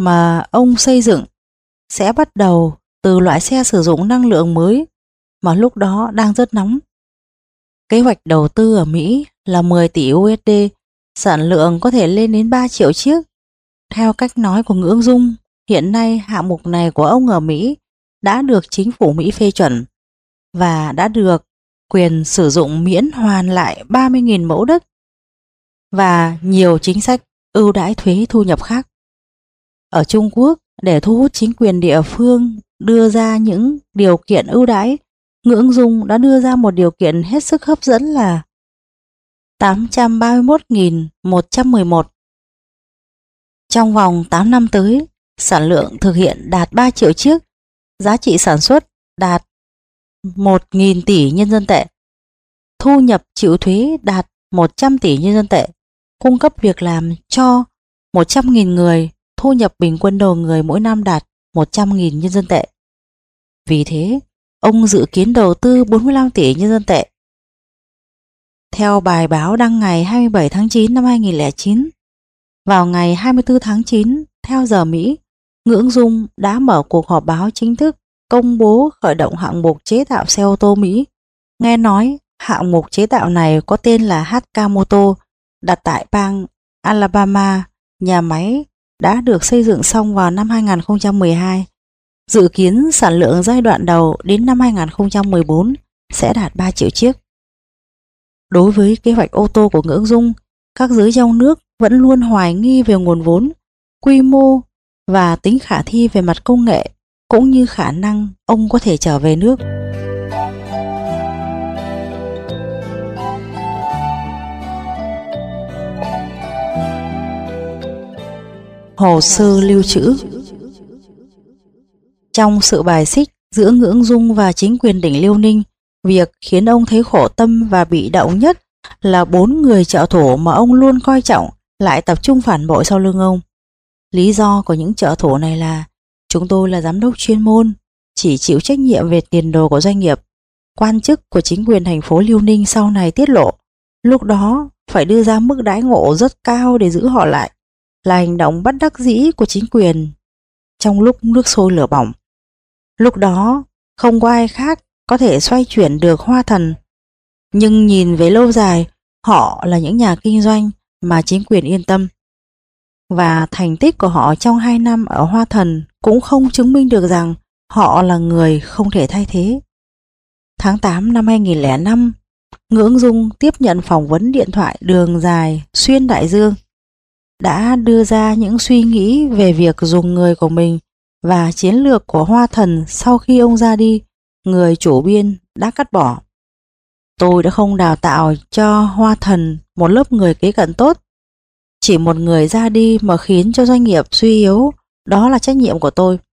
mà ông xây dựng sẽ bắt đầu từ loại xe sử dụng năng lượng mới mà lúc đó đang rất nóng. Kế hoạch đầu tư ở Mỹ là mười tỷ đô la, sản lượng có thể lên đến ba triệu chiếc. Theo cách nói của Nguyễn Dung, hiện nay hạng mục này của ông ở Mỹ đã được chính phủ Mỹ phê chuẩn và đã được quyền sử dụng miễn hoàn lại ba mươi nghìn mẫu đất và nhiều chính sách ưu đãi thuế thu nhập khác. Ở Trung Quốc, để thu hút chính quyền địa phương đưa ra những điều kiện ưu đãi, Nguyễn Dung đã đưa ra một điều kiện hết sức hấp dẫn là tám trăm ba mươi mốt nghìn một trăm mười một. Trong vòng tám năm tới, sản lượng thực hiện đạt ba triệu chiếc, giá trị sản xuất đạt một nghìn tỷ nhân dân tệ, thu nhập chịu thuế đạt một trăm tỷ nhân dân tệ, cung cấp việc làm cho một trăm nghìn người, thu nhập bình quân đầu người mỗi năm đạt một trăm nghìn nhân dân tệ. Vì thế, ông dự kiến đầu tư bốn mươi lăm tỷ nhân dân tệ. Theo bài báo đăng ngày hai mươi bảy tháng chín năm hai nghìn không trăm lẻ chín, vào ngày hai mươi tư tháng chín theo giờ Mỹ, Nguyễn Dung đã mở cuộc họp báo chính thức công bố khởi động hạng mục chế tạo xe ô tô Mỹ. Nghe nói hạng mục chế tạo này có tên là hát ca Motor, đặt tại bang Alabama. Nhà máy đã được xây dựng xong vào năm hai nghìn không trăm mười hai. Dự kiến sản lượng giai đoạn đầu đến năm hai nghìn không trăm mười bốn sẽ đạt ba triệu chiếc. Đối với kế hoạch ô tô của Nguyễn Dung, các giới trong nước vẫn luôn hoài nghi về nguồn vốn, quy mô và tính khả thi về mặt công nghệ, cũng như khả năng ông có thể trở về nước. Hồ sơ lưu trữ. Trong sự bài xích giữa Nguyễn Dung và chính quyền tỉnh Liêu Ninh, việc khiến ông thấy khổ tâm và bị động nhất là bốn người trợ thủ mà ông luôn coi trọng lại tập trung phản bội sau lưng ông. Lý do của những trợ thủ này là: chúng tôi là giám đốc chuyên môn, chỉ chịu trách nhiệm về tiền đồ của doanh nghiệp. Quan chức của chính quyền thành phố Liêu Ninh sau này tiết lộ, lúc đó phải đưa ra mức đãi ngộ rất cao để giữ họ lại, là hành động bất đắc dĩ của chính quyền trong lúc nước sôi lửa bỏng. Lúc đó không có ai khác có thể xoay chuyển được Hoa Thần, nhưng nhìn về lâu dài, họ là những nhà kinh doanh mà chính quyền yên tâm. Và thành tích của họ trong hai năm ở Hoa Thần cũng không chứng minh được rằng họ là người không thể thay thế. Tháng tám năm hai nghìn không trăm lẻ năm, Nguyễn Dung tiếp nhận phỏng vấn điện thoại đường dài xuyên đại dương, đã đưa ra những suy nghĩ về việc dùng người của mình và chiến lược của Hoa Thần sau khi ông ra đi. Người chủ biên đã cắt bỏ: tôi đã không đào tạo cho Hoa Thần một lớp người kế cận tốt. Chỉ một người ra đi mà khiến cho doanh nghiệp suy yếu, đó là trách nhiệm của tôi.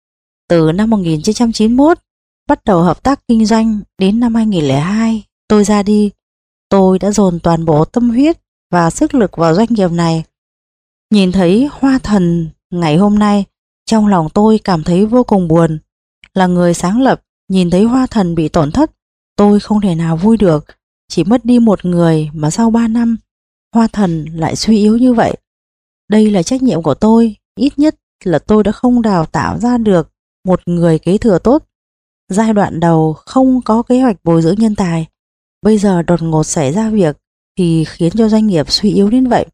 Từ năm một nghìn chín trăm chín mươi mốt, bắt đầu hợp tác kinh doanh, đến năm hai nghìn không trăm lẻ hai, tôi ra đi. Tôi đã dồn toàn bộ tâm huyết và sức lực vào doanh nghiệp này. Nhìn thấy Hoa Thần ngày hôm nay, trong lòng tôi cảm thấy vô cùng buồn. Là người sáng lập, nhìn thấy Hoa Thần bị tổn thất, tôi không thể nào vui được. Chỉ mất đi một người mà sau ba năm, Hoa Thần lại suy yếu như vậy. Đây là trách nhiệm của tôi, ít nhất là tôi đã không đào tạo ra được một người kế thừa tốt. Giai đoạn đầu không có kế hoạch bồi dưỡng nhân tài, bây giờ đột ngột xảy ra việc thì khiến cho doanh nghiệp suy yếu đến vậy.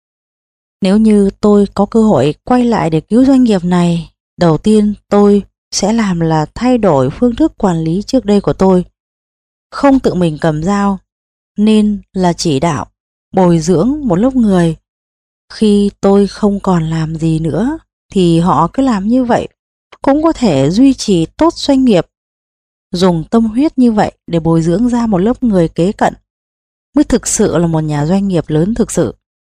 Nếu như tôi có cơ hội quay lại để cứu doanh nghiệp này, đầu tiên tôi sẽ làm là thay đổi phương thức quản lý trước đây của tôi. Không tự mình cầm dao, nên là chỉ đạo, bồi dưỡng một lớp người. Khi tôi không còn làm gì nữa thì họ cứ làm như vậy, cũng có thể duy trì tốt doanh nghiệp. Dùng tâm huyết như vậy để bồi dưỡng ra một lớp người kế cận mới thực sự là một nhà doanh nghiệp lớn thực sự.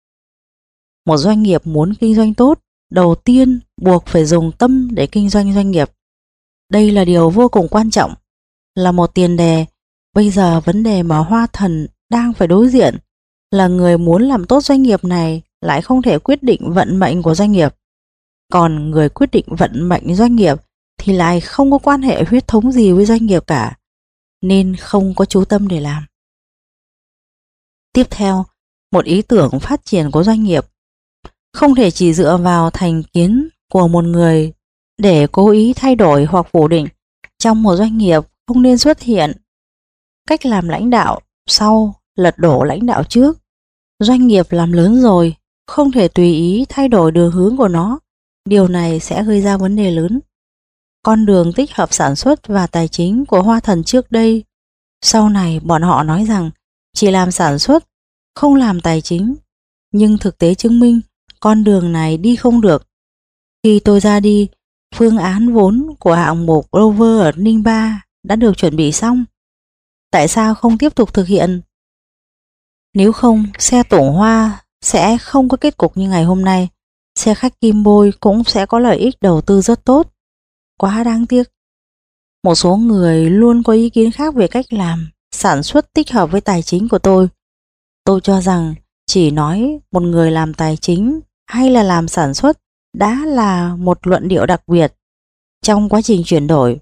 Một doanh nghiệp muốn kinh doanh tốt, đầu tiên buộc phải dùng tâm để kinh doanh doanh nghiệp. Đây là điều vô cùng quan trọng, là một tiền đề. Bây giờ vấn đề mà Hoa Thần đang phải đối diện là người muốn làm tốt doanh nghiệp này lại không thể quyết định vận mệnh của doanh nghiệp. Còn người quyết định vận mệnh doanh nghiệp thì lại không có quan hệ huyết thống gì với doanh nghiệp cả, nên không có chú tâm để làm. Tiếp theo, một ý tưởng phát triển của doanh nghiệp không thể chỉ dựa vào thành kiến của một người để cố ý thay đổi hoặc phủ định trong một doanh nghiệp không nên xuất hiện cách làm lãnh đạo sau lật đổ lãnh đạo trước. Doanh nghiệp làm lớn rồi, không thể tùy ý thay đổi đường hướng của nó. Điều này sẽ gây ra vấn đề lớn. Con đường tích hợp sản xuất và tài chính của Hoa Thần trước đây, sau này bọn họ nói rằng chỉ làm sản xuất, không làm tài chính. Nhưng thực tế chứng minh con đường này đi không được. Khi tôi ra đi, phương án vốn của hạng mục Rover ở Ninh Ba đã được chuẩn bị xong. Tại sao không tiếp tục thực hiện? Nếu không, xe tổ Hoa sẽ không có kết cục như ngày hôm nay. Xe khách Kim Bôi cũng sẽ có lợi ích đầu tư rất tốt. Quá đáng tiếc. Một số người luôn có ý kiến khác về cách làm sản xuất tích hợp với tài chính của tôi. Tôi cho rằng chỉ nói một người làm tài chính hay là làm sản xuất đã là một luận điệu đặc biệt trong quá trình chuyển đổi.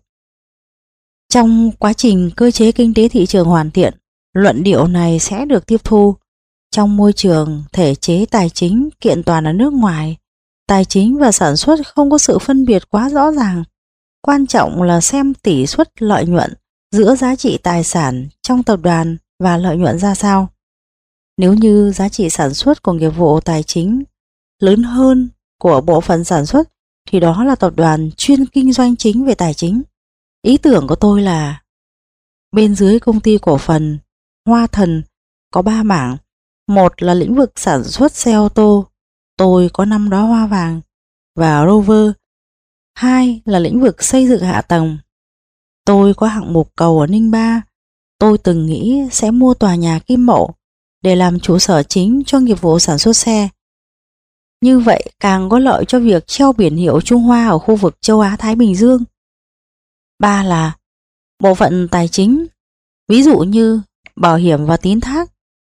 Trong quá trình cơ chế kinh tế thị trường hoàn thiện, luận điệu này sẽ được tiếp thu. Trong môi trường thể chế tài chính kiện toàn ở nước ngoài, tài chính và sản xuất không có sự phân biệt quá rõ ràng. Quan trọng là xem tỷ suất lợi nhuận giữa giá trị tài sản trong tập đoàn và lợi nhuận ra sao. Nếu như giá trị sản xuất của nghiệp vụ tài chính lớn hơn của bộ phận sản xuất thì đó là tập đoàn chuyên kinh doanh chính về tài chính. Ý tưởng của tôi là bên dưới công ty cổ phần Hoa Thần có ba mảng. Một là lĩnh vực sản xuất xe ô tô, tôi có năm đóa hoa vàng và Rover. Hai là lĩnh vực xây dựng hạ tầng, tôi có hạng mục cầu ở Ninh Ba. Tôi từng nghĩ sẽ mua tòa nhà Kim Mộ để làm trụ sở chính cho nghiệp vụ sản xuất xe. Như vậy càng có lợi cho việc treo biển hiệu Trung Hoa ở khu vực châu Á-Thái Bình Dương. Ba là bộ phận tài chính, ví dụ như bảo hiểm và tín thác.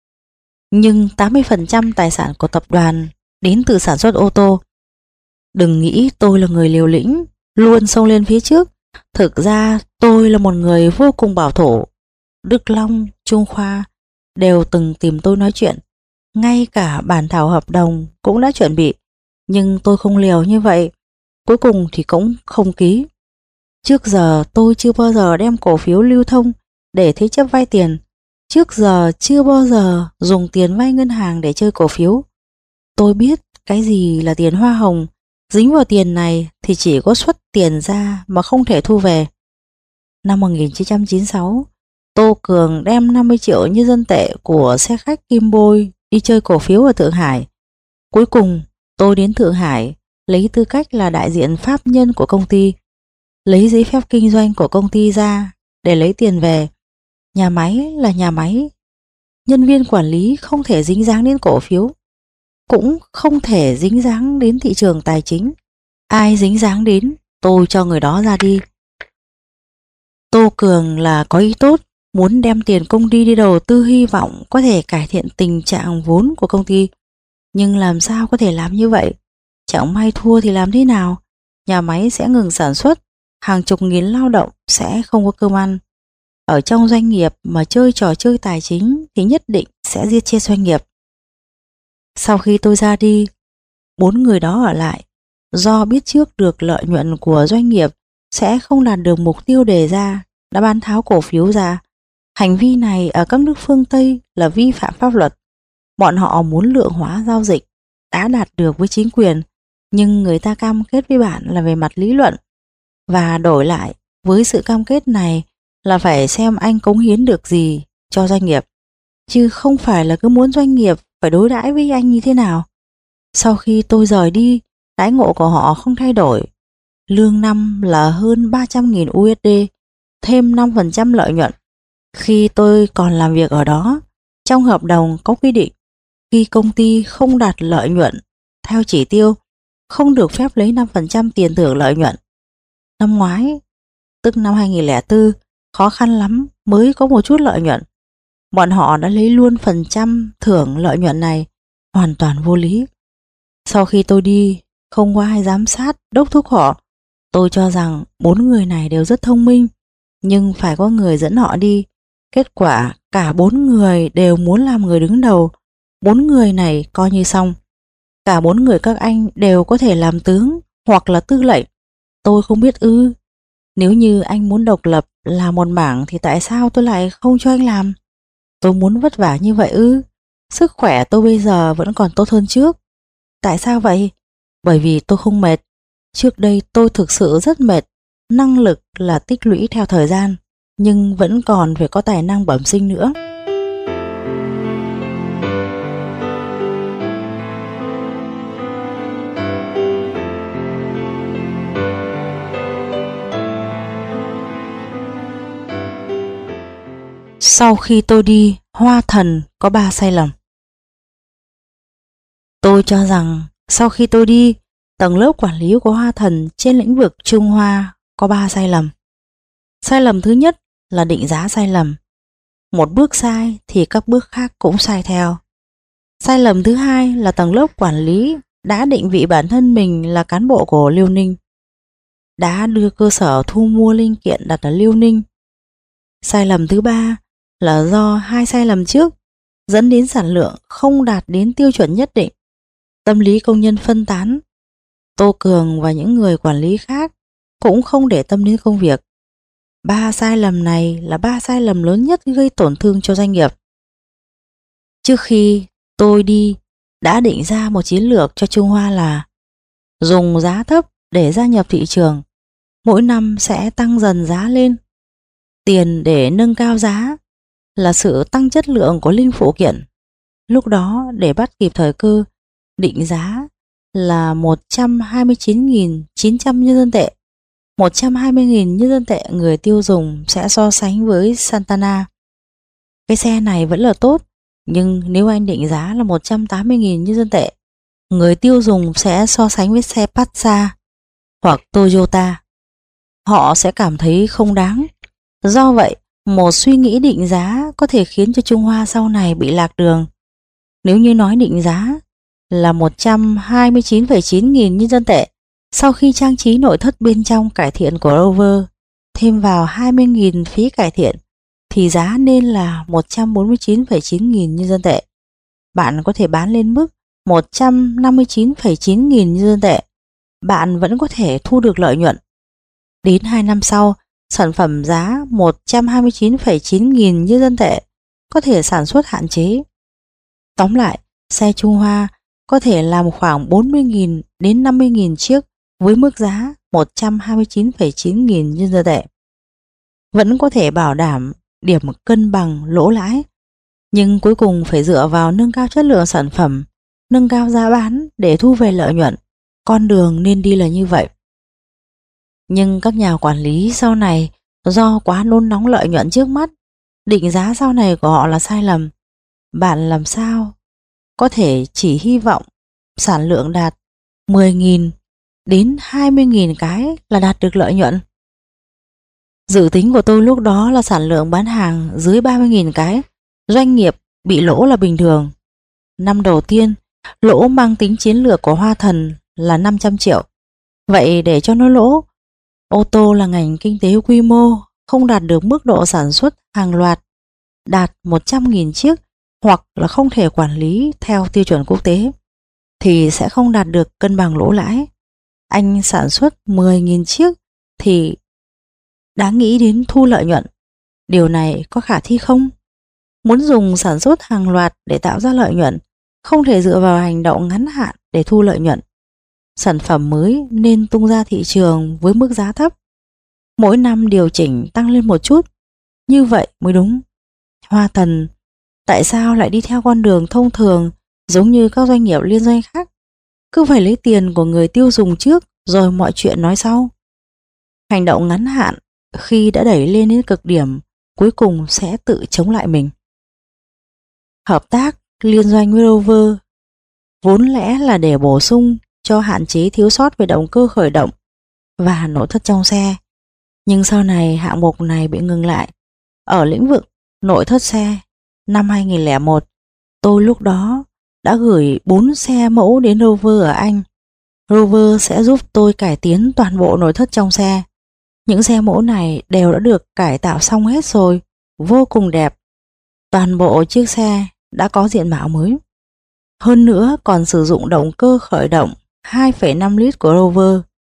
Nhưng tám mươi phần trăm tài sản của tập đoàn đến từ sản xuất ô tô. Đừng nghĩ tôi là người liều lĩnh, luôn xông lên phía trước. Thực ra tôi là một người vô cùng bảo thủ. Đức Long, Trung Khoa đều từng tìm tôi nói chuyện. Ngay cả bản thảo hợp đồng cũng đã chuẩn bị. Nhưng tôi không liều như vậy. Cuối cùng thì cũng không ký. Trước giờ tôi chưa bao giờ đem cổ phiếu lưu thông để thế chấp vay tiền. Trước giờ chưa bao giờ dùng tiền vay ngân hàng để chơi cổ phiếu. Tôi biết cái gì là tiền hoa hồng. Dính vào tiền này thì chỉ có xuất tiền ra mà không thể thu về. Năm một nghìn chín trăm chín mươi sáu, Tô Cường đem năm mươi triệu nhân dân tệ của xe khách Kim Bôi đi chơi cổ phiếu ở Thượng Hải. Cuối cùng tôi đến Thượng Hải lấy tư cách là đại diện pháp nhân của công ty, lấy giấy phép kinh doanh của công ty ra để lấy tiền về. Nhà máy là nhà máy, nhân viên quản lý không thể dính dáng đến cổ phiếu, cũng không thể dính dáng đến thị trường tài chính. Ai dính dáng đến, tôi cho người đó ra đi. Tô Cường là có ý tốt, muốn đem tiền công ty đi đầu tư, hy vọng có thể cải thiện tình trạng vốn của công ty. Nhưng làm sao có thể làm như vậy? Chẳng may thua thì làm thế nào? Nhà máy sẽ ngừng sản xuất, hàng chục nghìn lao động sẽ không có cơm ăn. Ở trong doanh nghiệp mà chơi trò chơi tài chính thì nhất định sẽ giết chết doanh nghiệp. Sau khi tôi ra đi, bốn người đó ở lại. Do biết trước được lợi nhuận của doanh nghiệp sẽ không đạt được mục tiêu đề ra, đã bán tháo cổ phiếu ra. Hành vi này ở các nước phương Tây là vi phạm pháp luật. Bọn họ muốn lượng hóa giao dịch đã đạt được với chính quyền, nhưng người ta cam kết với bạn là về mặt lý luận. Và đổi lại với sự cam kết này là phải xem anh cống hiến được gì cho doanh nghiệp, chứ không phải là cứ muốn doanh nghiệp phải đối đãi với anh như thế nào. Sau khi tôi rời đi, đãi ngộ của họ không thay đổi. Lương năm là hơn ba trăm nghìn u ét đê, thêm năm phần trăm lợi nhuận. Khi tôi còn làm việc ở đó, trong hợp đồng có quy định khi công ty không đạt lợi nhuận theo chỉ tiêu, không được phép lấy năm phần trăm tiền thưởng lợi nhuận. Năm ngoái, tức năm hai nghìn lẻ bốn, khó khăn lắm mới có một chút lợi nhuận. Bọn họ đã lấy luôn phần trăm thưởng lợi nhuận này, hoàn toàn vô lý. Sau khi tôi đi, không có ai giám sát, đốc thúc họ. Tôi cho rằng bốn người này đều rất thông minh, nhưng phải có người dẫn họ đi. Kết quả cả bốn người đều muốn làm người đứng đầu. Bốn người này coi như xong. Cả bốn người các anh đều có thể làm tướng, hoặc là tư lệnh. Tôi không biết ư. Nếu như anh muốn độc lập là một mảng thì tại sao tôi lại không cho anh làm? Tôi muốn vất vả như vậy ư? Sức khỏe tôi bây giờ vẫn còn tốt hơn trước. Tại sao vậy? Bởi vì tôi không mệt. Trước đây tôi thực sự rất mệt. Năng lực là tích lũy theo thời gian, nhưng vẫn còn phải có tài năng bẩm sinh nữa. Sau khi tôi đi, Hoa Thần có ba sai lầm. Tôi cho rằng sau khi tôi đi, tầng lớp quản lý của Hoa Thần trên lĩnh vực Trung Hoa có ba sai lầm. Sai lầm thứ nhất là định giá sai lầm. Một bước sai thì các bước khác cũng sai theo. Sai lầm thứ hai là tầng lớp quản lý đã định vị bản thân mình là cán bộ của Liêu Ninh, đã đưa cơ sở thu mua linh kiện đặt ở Liêu Ninh. Sai lầm thứ ba là do hai sai lầm trước dẫn đến sản lượng không đạt đến tiêu chuẩn nhất định. Tâm lý công nhân phân tán. Tô Cường và những người quản lý khác cũng không để tâm đến công việc. Ba sai lầm này là ba sai lầm lớn nhất gây tổn thương cho doanh nghiệp. Trước khi tôi đi, đã định ra một chiến lược cho Trung Hoa là dùng giá thấp để gia nhập thị trường, mỗi năm sẽ tăng dần giá lên. Tiền để nâng cao giá là sự tăng chất lượng của linh phụ kiện. Lúc đó để bắt kịp thời cơ, định giá là một trăm hai mươi chín nghìn chín trăm nhân dân tệ. một trăm hai mươi nghìn nhân dân tệ người tiêu dùng sẽ so sánh với Santana. Cái xe này vẫn là tốt, nhưng nếu anh định giá là một trăm tám mươi nghìn nhân dân tệ, người tiêu dùng sẽ so sánh với xe Passat hoặc Toyota. Họ sẽ cảm thấy không đáng. Do vậy, một suy nghĩ định giá có thể khiến cho Trung Hoa sau này bị lạc đường. Nếu như nói định giá là một trăm hai mươi chín phẩy chín nghìn nhân dân tệ, sau khi trang trí nội thất bên trong cải thiện của Rover, thêm vào hai mươi nghìn phí cải thiện, thì giá nên là một trăm bốn mươi chín phẩy chín nghìn nhân dân tệ. Bạn có thể bán lên mức một trăm năm mươi chín phẩy chín nghìn nhân dân tệ. Bạn vẫn có thể thu được lợi nhuận. Đến hai năm sau, sản phẩm giá một trăm hai mươi chín phẩy chín nghìn nhân dân tệ có thể sản xuất hạn chế. Tóm lại, xe Trung Hoa có thể làm khoảng bốn mươi nghìn đến năm mươi nghìn chiếc với mức giá một trăm hai mươi chín phẩy chín nghìn nhân dân tệ. Vẫn có thể bảo đảm điểm cân bằng lỗ lãi, nhưng cuối cùng phải dựa vào nâng cao chất lượng sản phẩm, nâng cao giá bán để thu về lợi nhuận. Con đường nên đi là như vậy. Nhưng các nhà quản lý sau này do quá nôn nóng lợi nhuận trước mắt, định giá sau này của họ là sai lầm. Bạn làm sao có thể chỉ hy vọng sản lượng đạt mười nghìn đến hai mươi nghìn cái là đạt được lợi nhuận? Dự tính của tôi lúc đó là sản lượng bán hàng dưới ba mươi nghìn cái, doanh nghiệp bị lỗ là bình thường. Năm đầu tiên, lỗ mang tính chiến lược của Hoa Thần là năm trăm triệu. Vậy để cho nó lỗ, ô tô là ngành kinh tế quy mô, không đạt được mức độ sản xuất hàng loạt đạt một trăm nghìn chiếc, hoặc là không thể quản lý theo tiêu chuẩn quốc tế, thì sẽ không đạt được cân bằng lỗ lãi. Anh sản xuất mười nghìn chiếc thì đã nghĩ đến thu lợi nhuận. Điều này có khả thi không? Muốn dùng sản xuất hàng loạt để tạo ra lợi nhuận, không thể dựa vào hành động ngắn hạn để thu lợi nhuận. Sản phẩm mới nên tung ra thị trường với mức giá thấp, mỗi năm điều chỉnh tăng lên một chút, như vậy mới đúng. Hoa Thần tại sao lại đi theo con đường thông thường giống như các doanh nghiệp liên doanh khác, cứ phải lấy tiền của người tiêu dùng trước rồi mọi chuyện nói sau? Hành động ngắn hạn khi đã đẩy lên đến cực điểm cuối cùng sẽ tự chống lại mình. Hợp tác liên doanh với Rover vốn lẽ là để bổ sung cho hạn chế thiếu sót về động cơ khởi động và nội thất trong xe, nhưng sau này hạng mục này bị ngừng lại. Ở lĩnh vực nội thất xe, năm hai nghìn lẻ một, tôi lúc đó đã gửi bốn xe mẫu đến Rover ở Anh. Rover sẽ giúp tôi cải tiến toàn bộ nội thất trong xe. Những xe mẫu này đều đã được cải tạo xong hết rồi, vô cùng đẹp. Toàn bộ chiếc xe đã có diện mạo mới. Hơn nữa còn sử dụng động cơ khởi động hai phẩy năm lít của Rover.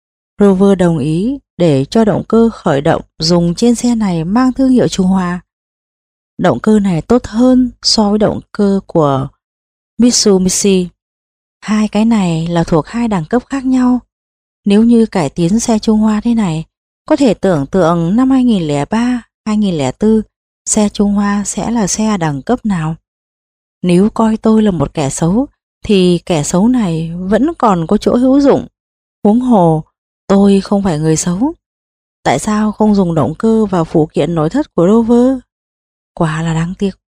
Rover đồng ý để cho động cơ khởi động dùng trên xe này mang thương hiệu Trung Hoa. Động cơ này tốt hơn so với động cơ của Mitsubishi. Hai cái này là thuộc hai đẳng cấp khác nhau. Nếu như cải tiến xe Trung Hoa thế này, có thể tưởng tượng năm hai nghìn lẻ ba, hai nghìn lẻ bốn, xe Trung Hoa sẽ là xe đẳng cấp nào. Nếu coi tôi là một kẻ xấu, thì kẻ xấu này vẫn còn có chỗ hữu dụng. Huống hồ, tôi không phải người xấu. Tại sao không dùng động cơ vào phụ kiện nội thất của Rover? Quả là đáng tiếc.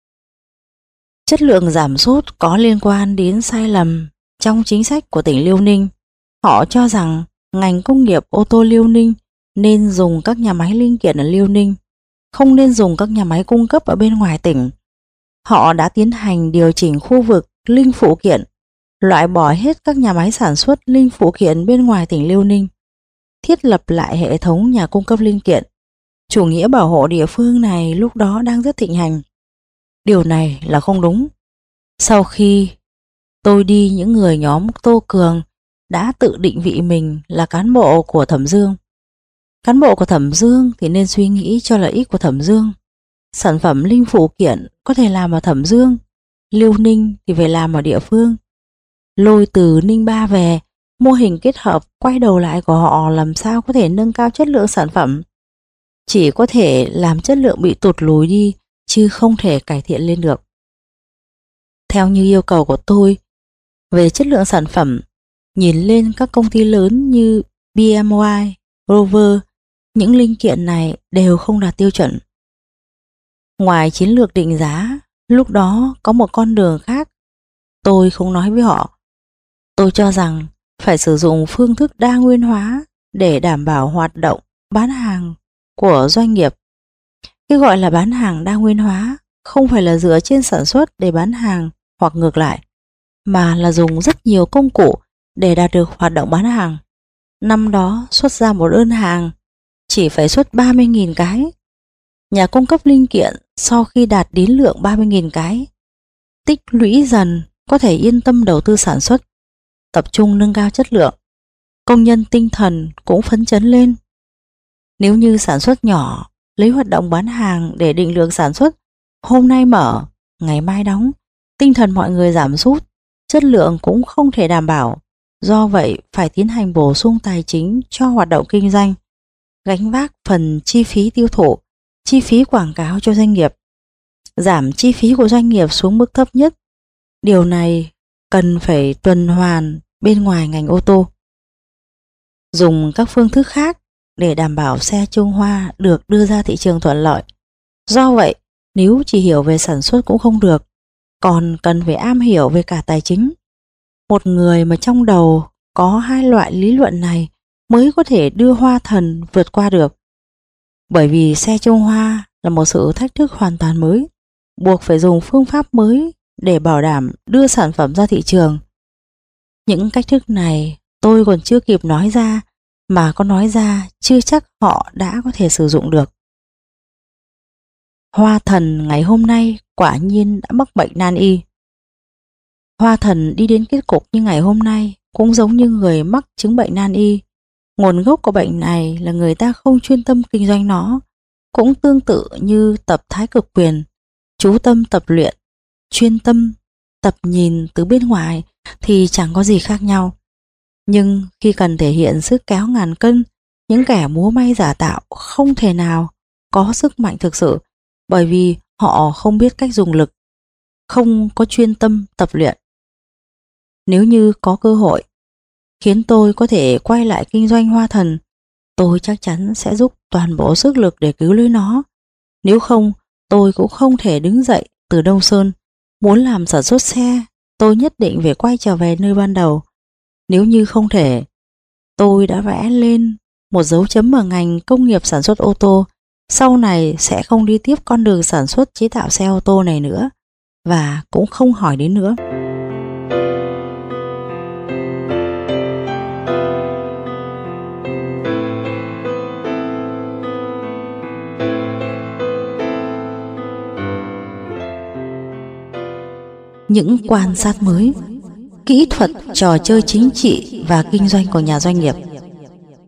Chất lượng giảm sút có liên quan đến sai lầm trong chính sách của tỉnh Liêu Ninh. Họ cho rằng ngành công nghiệp ô tô Liêu Ninh nên dùng các nhà máy linh kiện ở Liêu Ninh, không nên dùng các nhà máy cung cấp ở bên ngoài tỉnh. Họ đã tiến hành điều chỉnh khu vực linh phụ kiện, loại bỏ hết các nhà máy sản xuất linh phụ kiện bên ngoài tỉnh Liêu Ninh, thiết lập lại hệ thống nhà cung cấp linh kiện. Chủ nghĩa bảo hộ địa phương này lúc đó đang rất thịnh hành. Điều này là không đúng. Sau khi tôi đi, những người nhóm Tô Cường đã tự định vị mình là cán bộ của Thẩm Dương. Cán bộ của Thẩm Dương thì nên suy nghĩ cho lợi ích của Thẩm Dương. Sản phẩm linh phụ kiện có thể làm ở Thẩm Dương, Liêu Ninh thì phải làm ở địa phương. Lôi từ Ninh Ba về, mô hình kết hợp quay đầu lại của họ làm sao có thể nâng cao chất lượng sản phẩm. Chỉ có thể làm chất lượng bị tụt lùi đi, chứ không thể cải thiện lên được. Theo như yêu cầu của tôi về chất lượng sản phẩm, nhìn lên các công ty lớn như bê em vê, Rover, những linh kiện này đều không đạt tiêu chuẩn. Ngoài chiến lược định giá, lúc đó có một con đường khác. Tôi không nói với họ. Tôi cho rằng phải sử dụng phương thức đa nguyên hóa để đảm bảo hoạt động bán hàng của doanh nghiệp. Cái gọi là bán hàng đa nguyên hóa không phải là dựa trên sản xuất để bán hàng hoặc ngược lại, mà là dùng rất nhiều công cụ để đạt được hoạt động bán hàng. Năm đó xuất ra một đơn hàng chỉ phải xuất ba mươi nghìn cái. Nhà cung cấp linh kiện sau khi đạt đến lượng ba mươi nghìn cái, tích lũy dần có thể yên tâm đầu tư sản xuất, tập trung nâng cao chất lượng. Công nhân tinh thần cũng phấn chấn lên. Nếu như sản xuất nhỏ, lấy hoạt động bán hàng để định lượng sản xuất, hôm nay mở, ngày mai đóng, tinh thần mọi người giảm sút, chất lượng cũng không thể đảm bảo. Do vậy phải tiến hành bổ sung tài chính cho hoạt động kinh doanh, gánh vác phần chi phí tiêu thụ, chi phí quảng cáo cho doanh nghiệp, giảm chi phí của doanh nghiệp xuống mức thấp nhất. Điều này cần phải tuần hoàn bên ngoài ngành ô tô. Dùng các phương thức khác để đảm bảo xe Trung Hoa được đưa ra thị trường thuận lợi. Do vậy, nếu chỉ hiểu về sản xuất cũng không được, còn cần phải am hiểu về cả tài chính. Một người mà trong đầu có hai loại lý luận này mới có thể đưa Hoa Thần vượt qua được. Bởi vì xe Trung Hoa là một sự thách thức hoàn toàn mới, buộc phải dùng phương pháp mới để bảo đảm đưa sản phẩm ra thị trường. Những cách thức này tôi còn chưa kịp nói ra, mà có nói ra chưa chắc họ đã có thể sử dụng được. Hoa Thần ngày hôm nay quả nhiên đã mắc bệnh nan y. Hoa Thần đi đến kết cục như ngày hôm nay cũng giống như người mắc chứng bệnh nan y. Nguồn gốc của bệnh này là người ta không chuyên tâm kinh doanh nó, cũng tương tự như tập Thái Cực Quyền, chú tâm tập luyện, chuyên tâm tập nhìn từ bên ngoài thì chẳng có gì khác nhau. Nhưng khi cần thể hiện sức kéo ngàn cân, những kẻ múa may giả tạo không thể nào có sức mạnh thực sự, bởi vì họ không biết cách dùng lực, không có chuyên tâm tập luyện. Nếu như có cơ hội khiến tôi có thể quay lại kinh doanh Hoa Thần, tôi chắc chắn sẽ giúp toàn bộ sức lực để cứu lấy nó. Nếu không, tôi cũng không thể đứng dậy từ Đông Sơn. Muốn làm sản xuất xe, tôi nhất định phải quay trở về nơi ban đầu. Nếu như không thể, tôi đã vẽ lên một dấu chấm ở ngành công nghiệp sản xuất ô tô, sau này sẽ không đi tiếp con đường sản xuất chế tạo xe ô tô này nữa, và cũng không hỏi đến nữa. Những quan sát mới, kỹ thuật trò chơi chính trị và kinh doanh của nhà doanh nghiệp.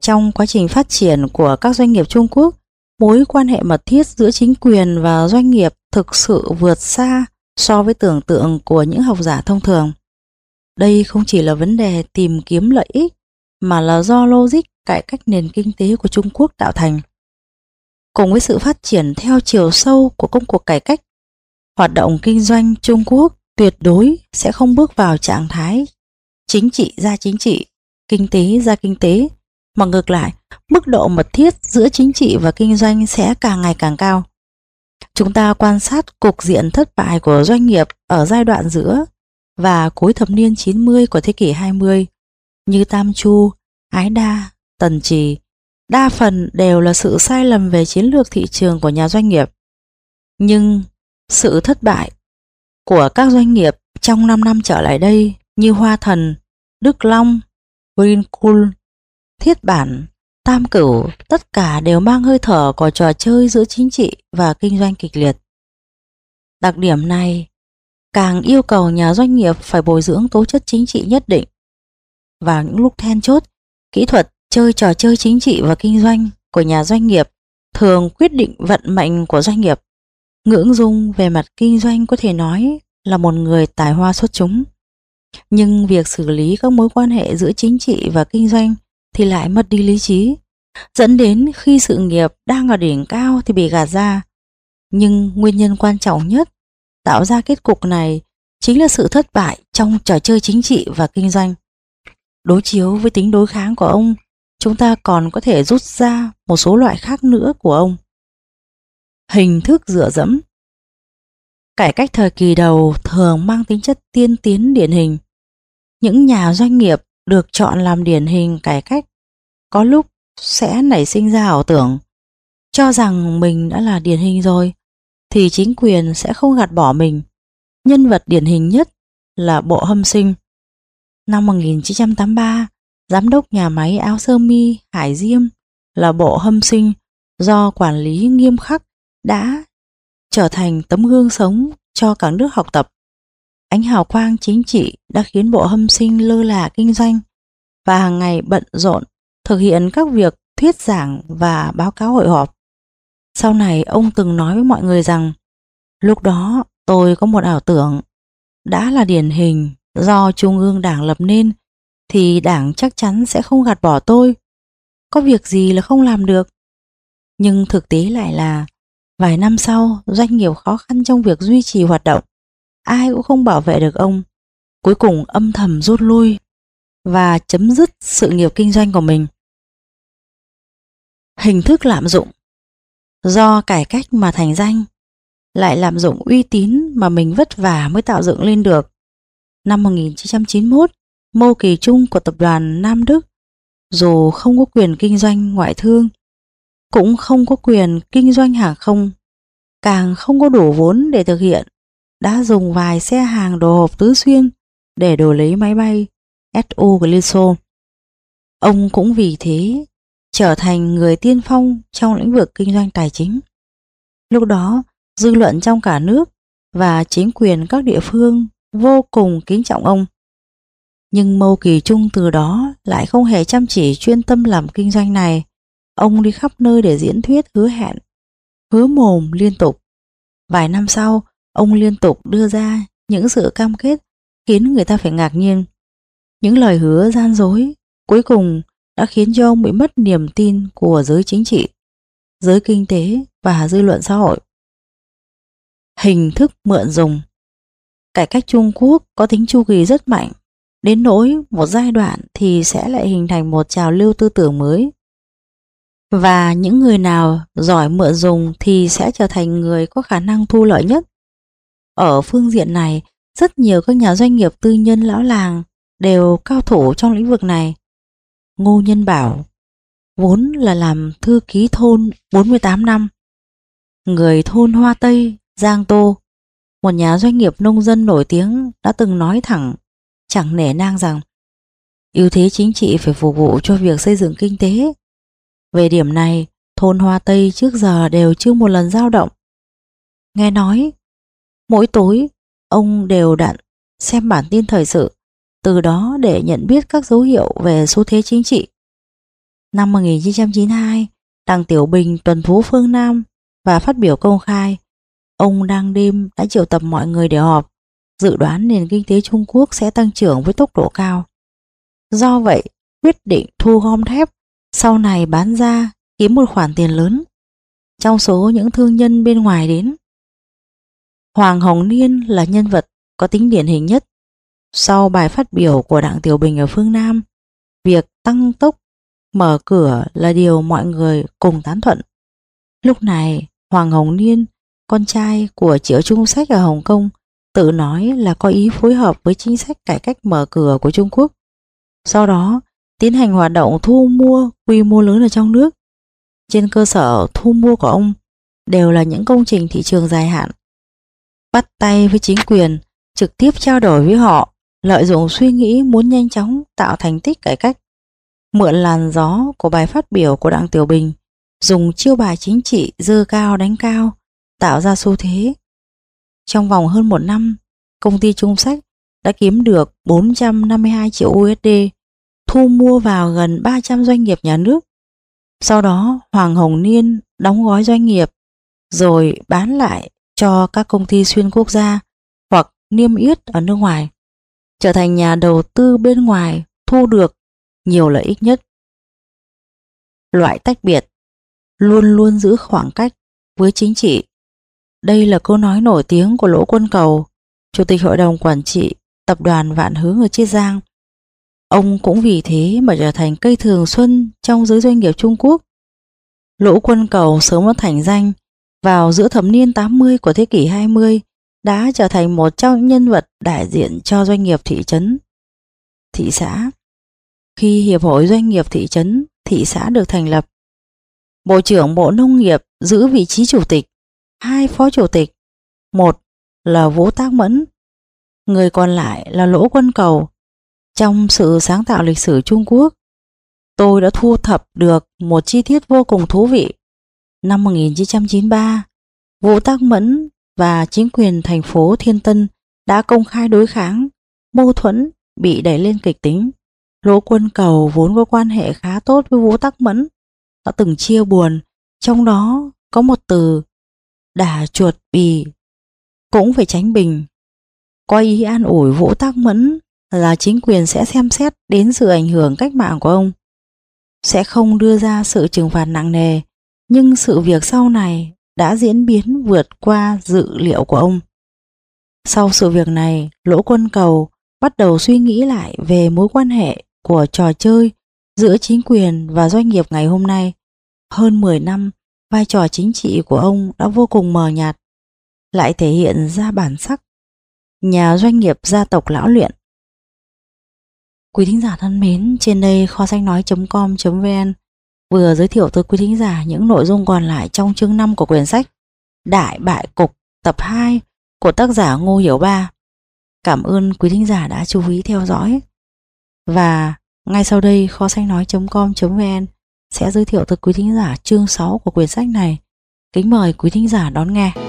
Trong quá trình phát triển của các doanh nghiệp Trung Quốc, mối quan hệ mật thiết giữa chính quyền và doanh nghiệp thực sự vượt xa so với tưởng tượng của những học giả thông thường. Đây không chỉ là vấn đề tìm kiếm lợi ích, mà là do logic cải cách nền kinh tế của Trung Quốc tạo thành. Cùng với sự phát triển theo chiều sâu của công cuộc cải cách, hoạt động kinh doanh Trung Quốc tuyệt đối sẽ không bước vào trạng thái chính trị ra chính trị, kinh tế ra kinh tế, mà ngược lại, mức độ mật thiết giữa chính trị và kinh doanh sẽ càng ngày càng cao. Chúng ta quan sát cục diện thất bại của doanh nghiệp ở giai đoạn giữa và cuối thập niên chín mươi của thế kỷ hai mươi, như Tam Chu, Ái Đa, Tần Trì, đa phần đều là sự sai lầm về chiến lược thị trường của nhà doanh nghiệp. Nhưng sự thất bại của các doanh nghiệp trong năm năm trở lại đây như Hoa Thần, Đức Long, Greencool, Thiết Bản, Tam Cửu, tất cả đều mang hơi thở của trò chơi giữa chính trị và kinh doanh kịch liệt. Đặc điểm này càng yêu cầu nhà doanh nghiệp phải bồi dưỡng tố chất chính trị nhất định. Vào những lúc then chốt, kỹ thuật chơi trò chơi chính trị và kinh doanh của nhà doanh nghiệp thường quyết định vận mệnh của doanh nghiệp. Ngưỡng Dung về mặt kinh doanh có thể nói là một người tài hoa xuất chúng. Nhưng việc xử lý các mối quan hệ giữa chính trị và kinh doanh thì lại mất đi lý trí, dẫn đến khi sự nghiệp đang ở đỉnh cao thì bị gạt ra. Nhưng nguyên nhân quan trọng nhất tạo ra kết cục này chính là sự thất bại trong trò chơi chính trị và kinh doanh. Đối chiếu với tính đối kháng của ông, chúng ta còn có thể rút ra một số loại khác nữa của ông. Hình thức dựa dẫm. Cải cách thời kỳ đầu thường mang tính chất tiên tiến điển hình. Những nhà doanh nghiệp được chọn làm điển hình cải cách có lúc sẽ nảy sinh ra ảo tưởng, cho rằng mình đã là điển hình rồi thì chính quyền sẽ không gạt bỏ mình. Nhân vật điển hình nhất là Bộ Hâm Sinh. Năm một nghìn chín trăm tám mươi ba, giám đốc nhà máy áo sơ mi Hải Diêm là Bộ Hâm Sinh, do quản lý nghiêm khắc đã trở thành tấm gương sống cho cả nước học tập. Ánh hào quang chính trị đã khiến Bộ Hâm Sinh lơ là kinh doanh và hàng ngày bận rộn thực hiện các việc thuyết giảng và báo cáo hội họp. Sau này ông từng nói với mọi người rằng, lúc đó tôi có một ảo tưởng, đã là điển hình do Trung ương Đảng lập nên thì Đảng chắc chắn sẽ không gạt bỏ tôi, có việc gì là không làm được. Nhưng thực tế lại là vài năm sau, doanh nghiệp khó khăn trong việc duy trì hoạt động, ai cũng không bảo vệ được ông, cuối cùng âm thầm rút lui và chấm dứt sự nghiệp kinh doanh của mình. Hình thức lạm dụng. Do cải cách mà thành danh, lại lạm dụng uy tín mà mình vất vả mới tạo dựng lên được. Năm một nghìn chín trăm chín mươi mốt, Mâu Kỳ Trung của tập đoàn Nam Đức, dù không có quyền kinh doanh ngoại thương, cũng không có quyền kinh doanh hàng không, càng không có đủ vốn để thực hiện, đã dùng vài xe hàng đồ hộp tứ xuyên để đổi lấy máy bay ét u của Liên Xô. Ông cũng vì thế trở thành người tiên phong trong lĩnh vực kinh doanh tài chính. Lúc đó, dư luận trong cả nước và chính quyền các địa phương vô cùng kính trọng ông. Nhưng Mâu Kỳ Trung từ đó lại không hề chăm chỉ chuyên tâm làm kinh doanh này. Ông đi khắp nơi để diễn thuyết hứa hẹn, hứa mồm liên tục. Vài năm sau, ông liên tục đưa ra những sự cam kết khiến người ta phải ngạc nhiên. Những lời hứa gian dối cuối cùng đã khiến cho ông bị mất niềm tin của giới chính trị, giới kinh tế và dư luận xã hội. Hình thức mượn dùng. Cải cách Trung Quốc có tính chu kỳ rất mạnh, đến nỗi một giai đoạn thì sẽ lại hình thành một trào lưu tư tưởng mới. Và những người nào giỏi mượn dùng thì sẽ trở thành người có khả năng thu lợi nhất. Ở phương diện này, rất nhiều các nhà doanh nghiệp tư nhân lão làng đều cao thủ trong lĩnh vực này. Ngô Nhân Bảo vốn là làm thư ký thôn bốn mươi tám năm. Người thôn Hoa Tây, Giang Tô, một nhà doanh nghiệp nông dân nổi tiếng, đã từng nói thẳng, chẳng nể nang rằng ưu thế chính trị phải phục vụ cho việc xây dựng kinh tế. Về điểm này, thôn Hoa Tây trước giờ đều chưa một lần dao động. Nghe nói, mỗi tối ông đều đặn xem bản tin thời sự, từ đó để nhận biết các dấu hiệu về xu thế chính trị. Năm một nghìn chín trăm chín mươi hai, Đặng Tiểu Bình tuần thú phương Nam và phát biểu công khai. Ông đang đêm đã triệu tập mọi người để họp, dự đoán nền kinh tế Trung Quốc sẽ tăng trưởng với tốc độ cao. Do vậy, quyết định thu gom thép, sau này bán ra kiếm một khoản tiền lớn. Trong số những thương nhân bên ngoài đến, Hoàng Hồng Niên là nhân vật có tính điển hình nhất. Sau bài phát biểu của Đặng Tiểu Bình ở phương Nam, việc tăng tốc mở cửa là điều mọi người cùng tán thuận. Lúc này, Hoàng Hồng Niên, con trai của Triệu Trung Sách ở Hồng Kông, tự nói là có ý phối hợp với chính sách cải cách mở cửa của Trung Quốc. Sau đó, tiến hành hoạt động thu mua quy mô lớn ở trong nước. Trên cơ sở thu mua của ông đều là những công trình thị trường dài hạn. Bắt tay với chính quyền, trực tiếp trao đổi với họ, lợi dụng suy nghĩ muốn nhanh chóng tạo thành tích cải cách. Mượn làn gió của bài phát biểu của Đặng Tiểu Bình, dùng chiêu bài chính trị dơ cao đánh cao, tạo ra xu thế. Trong vòng hơn một năm, công ty Trung Sách đã kiếm được bốn trăm năm mươi hai triệu u ét đê, thu mua vào gần ba trăm doanh nghiệp nhà nước. Sau đó, Hoàng Hồng Niên đóng gói doanh nghiệp, rồi bán lại cho các công ty xuyên quốc gia hoặc niêm yết ở nước ngoài, trở thành nhà đầu tư bên ngoài thu được nhiều lợi ích nhất. Loại tách biệt, luôn luôn giữ khoảng cách với chính trị. Đây là câu nói nổi tiếng của Lỗ Quân Cầu, Chủ tịch Hội đồng Quản trị Tập đoàn Vạn Hướng ở Chiết Giang. Ông cũng vì thế mà trở thành cây thường xuân trong giới doanh nghiệp Trung Quốc. Lỗ Quân Cầu sớm đã thành danh, vào giữa thập niên tám mươi của thế kỷ hai mươi đã trở thành một trong những nhân vật đại diện cho doanh nghiệp thị trấn, thị xã. Khi Hiệp hội Doanh nghiệp thị trấn, thị xã được thành lập, Bộ trưởng Bộ Nông nghiệp giữ vị trí chủ tịch, hai phó chủ tịch, một là Vũ Tác Mẫn, người còn lại là Lỗ Quân Cầu. Trong sự sáng tạo lịch sử Trung Quốc, tôi đã thu thập được một chi tiết vô cùng thú vị. Năm một nghìn chín trăm chín mươi ba, Vũ Tác Mẫn và chính quyền thành phố Thiên Tân đã công khai đối kháng, mâu thuẫn bị đẩy lên kịch tính. Lỗ Quân Cầu vốn có quan hệ khá tốt với Vũ Tác Mẫn, đã từng chia buồn, trong đó có một từ đả chuột bì, cũng phải tránh bình. Có ý an ủi Vũ Tác Mẫn là chính quyền sẽ xem xét đến sự ảnh hưởng cách mạng của ông, sẽ không đưa ra sự trừng phạt nặng nề, nhưng sự việc sau này đã diễn biến vượt qua dự liệu của ông. Sau sự việc này, Lỗ Quân Cầu bắt đầu suy nghĩ lại về mối quan hệ của trò chơi giữa chính quyền và doanh nghiệp ngày hôm nay. Hơn mười năm, vai trò chính trị của ông đã vô cùng mờ nhạt, lại thể hiện ra bản sắc nhà doanh nghiệp gia tộc lão luyện. Quý thính giả thân mến, trên đây kho sách nói chấm com chấm vn vừa giới thiệu tới quý thính giả những nội dung còn lại trong chương năm của quyển sách Đại Bại Cục tập hai của tác giả Ngô Hiểu Ba. Cảm ơn quý thính giả đã chú ý theo dõi. Và ngay sau đây kho sách nói chấm com chấm vn sẽ giới thiệu tới quý thính giả chương sáu của quyển sách này. Kính mời quý thính giả đón nghe.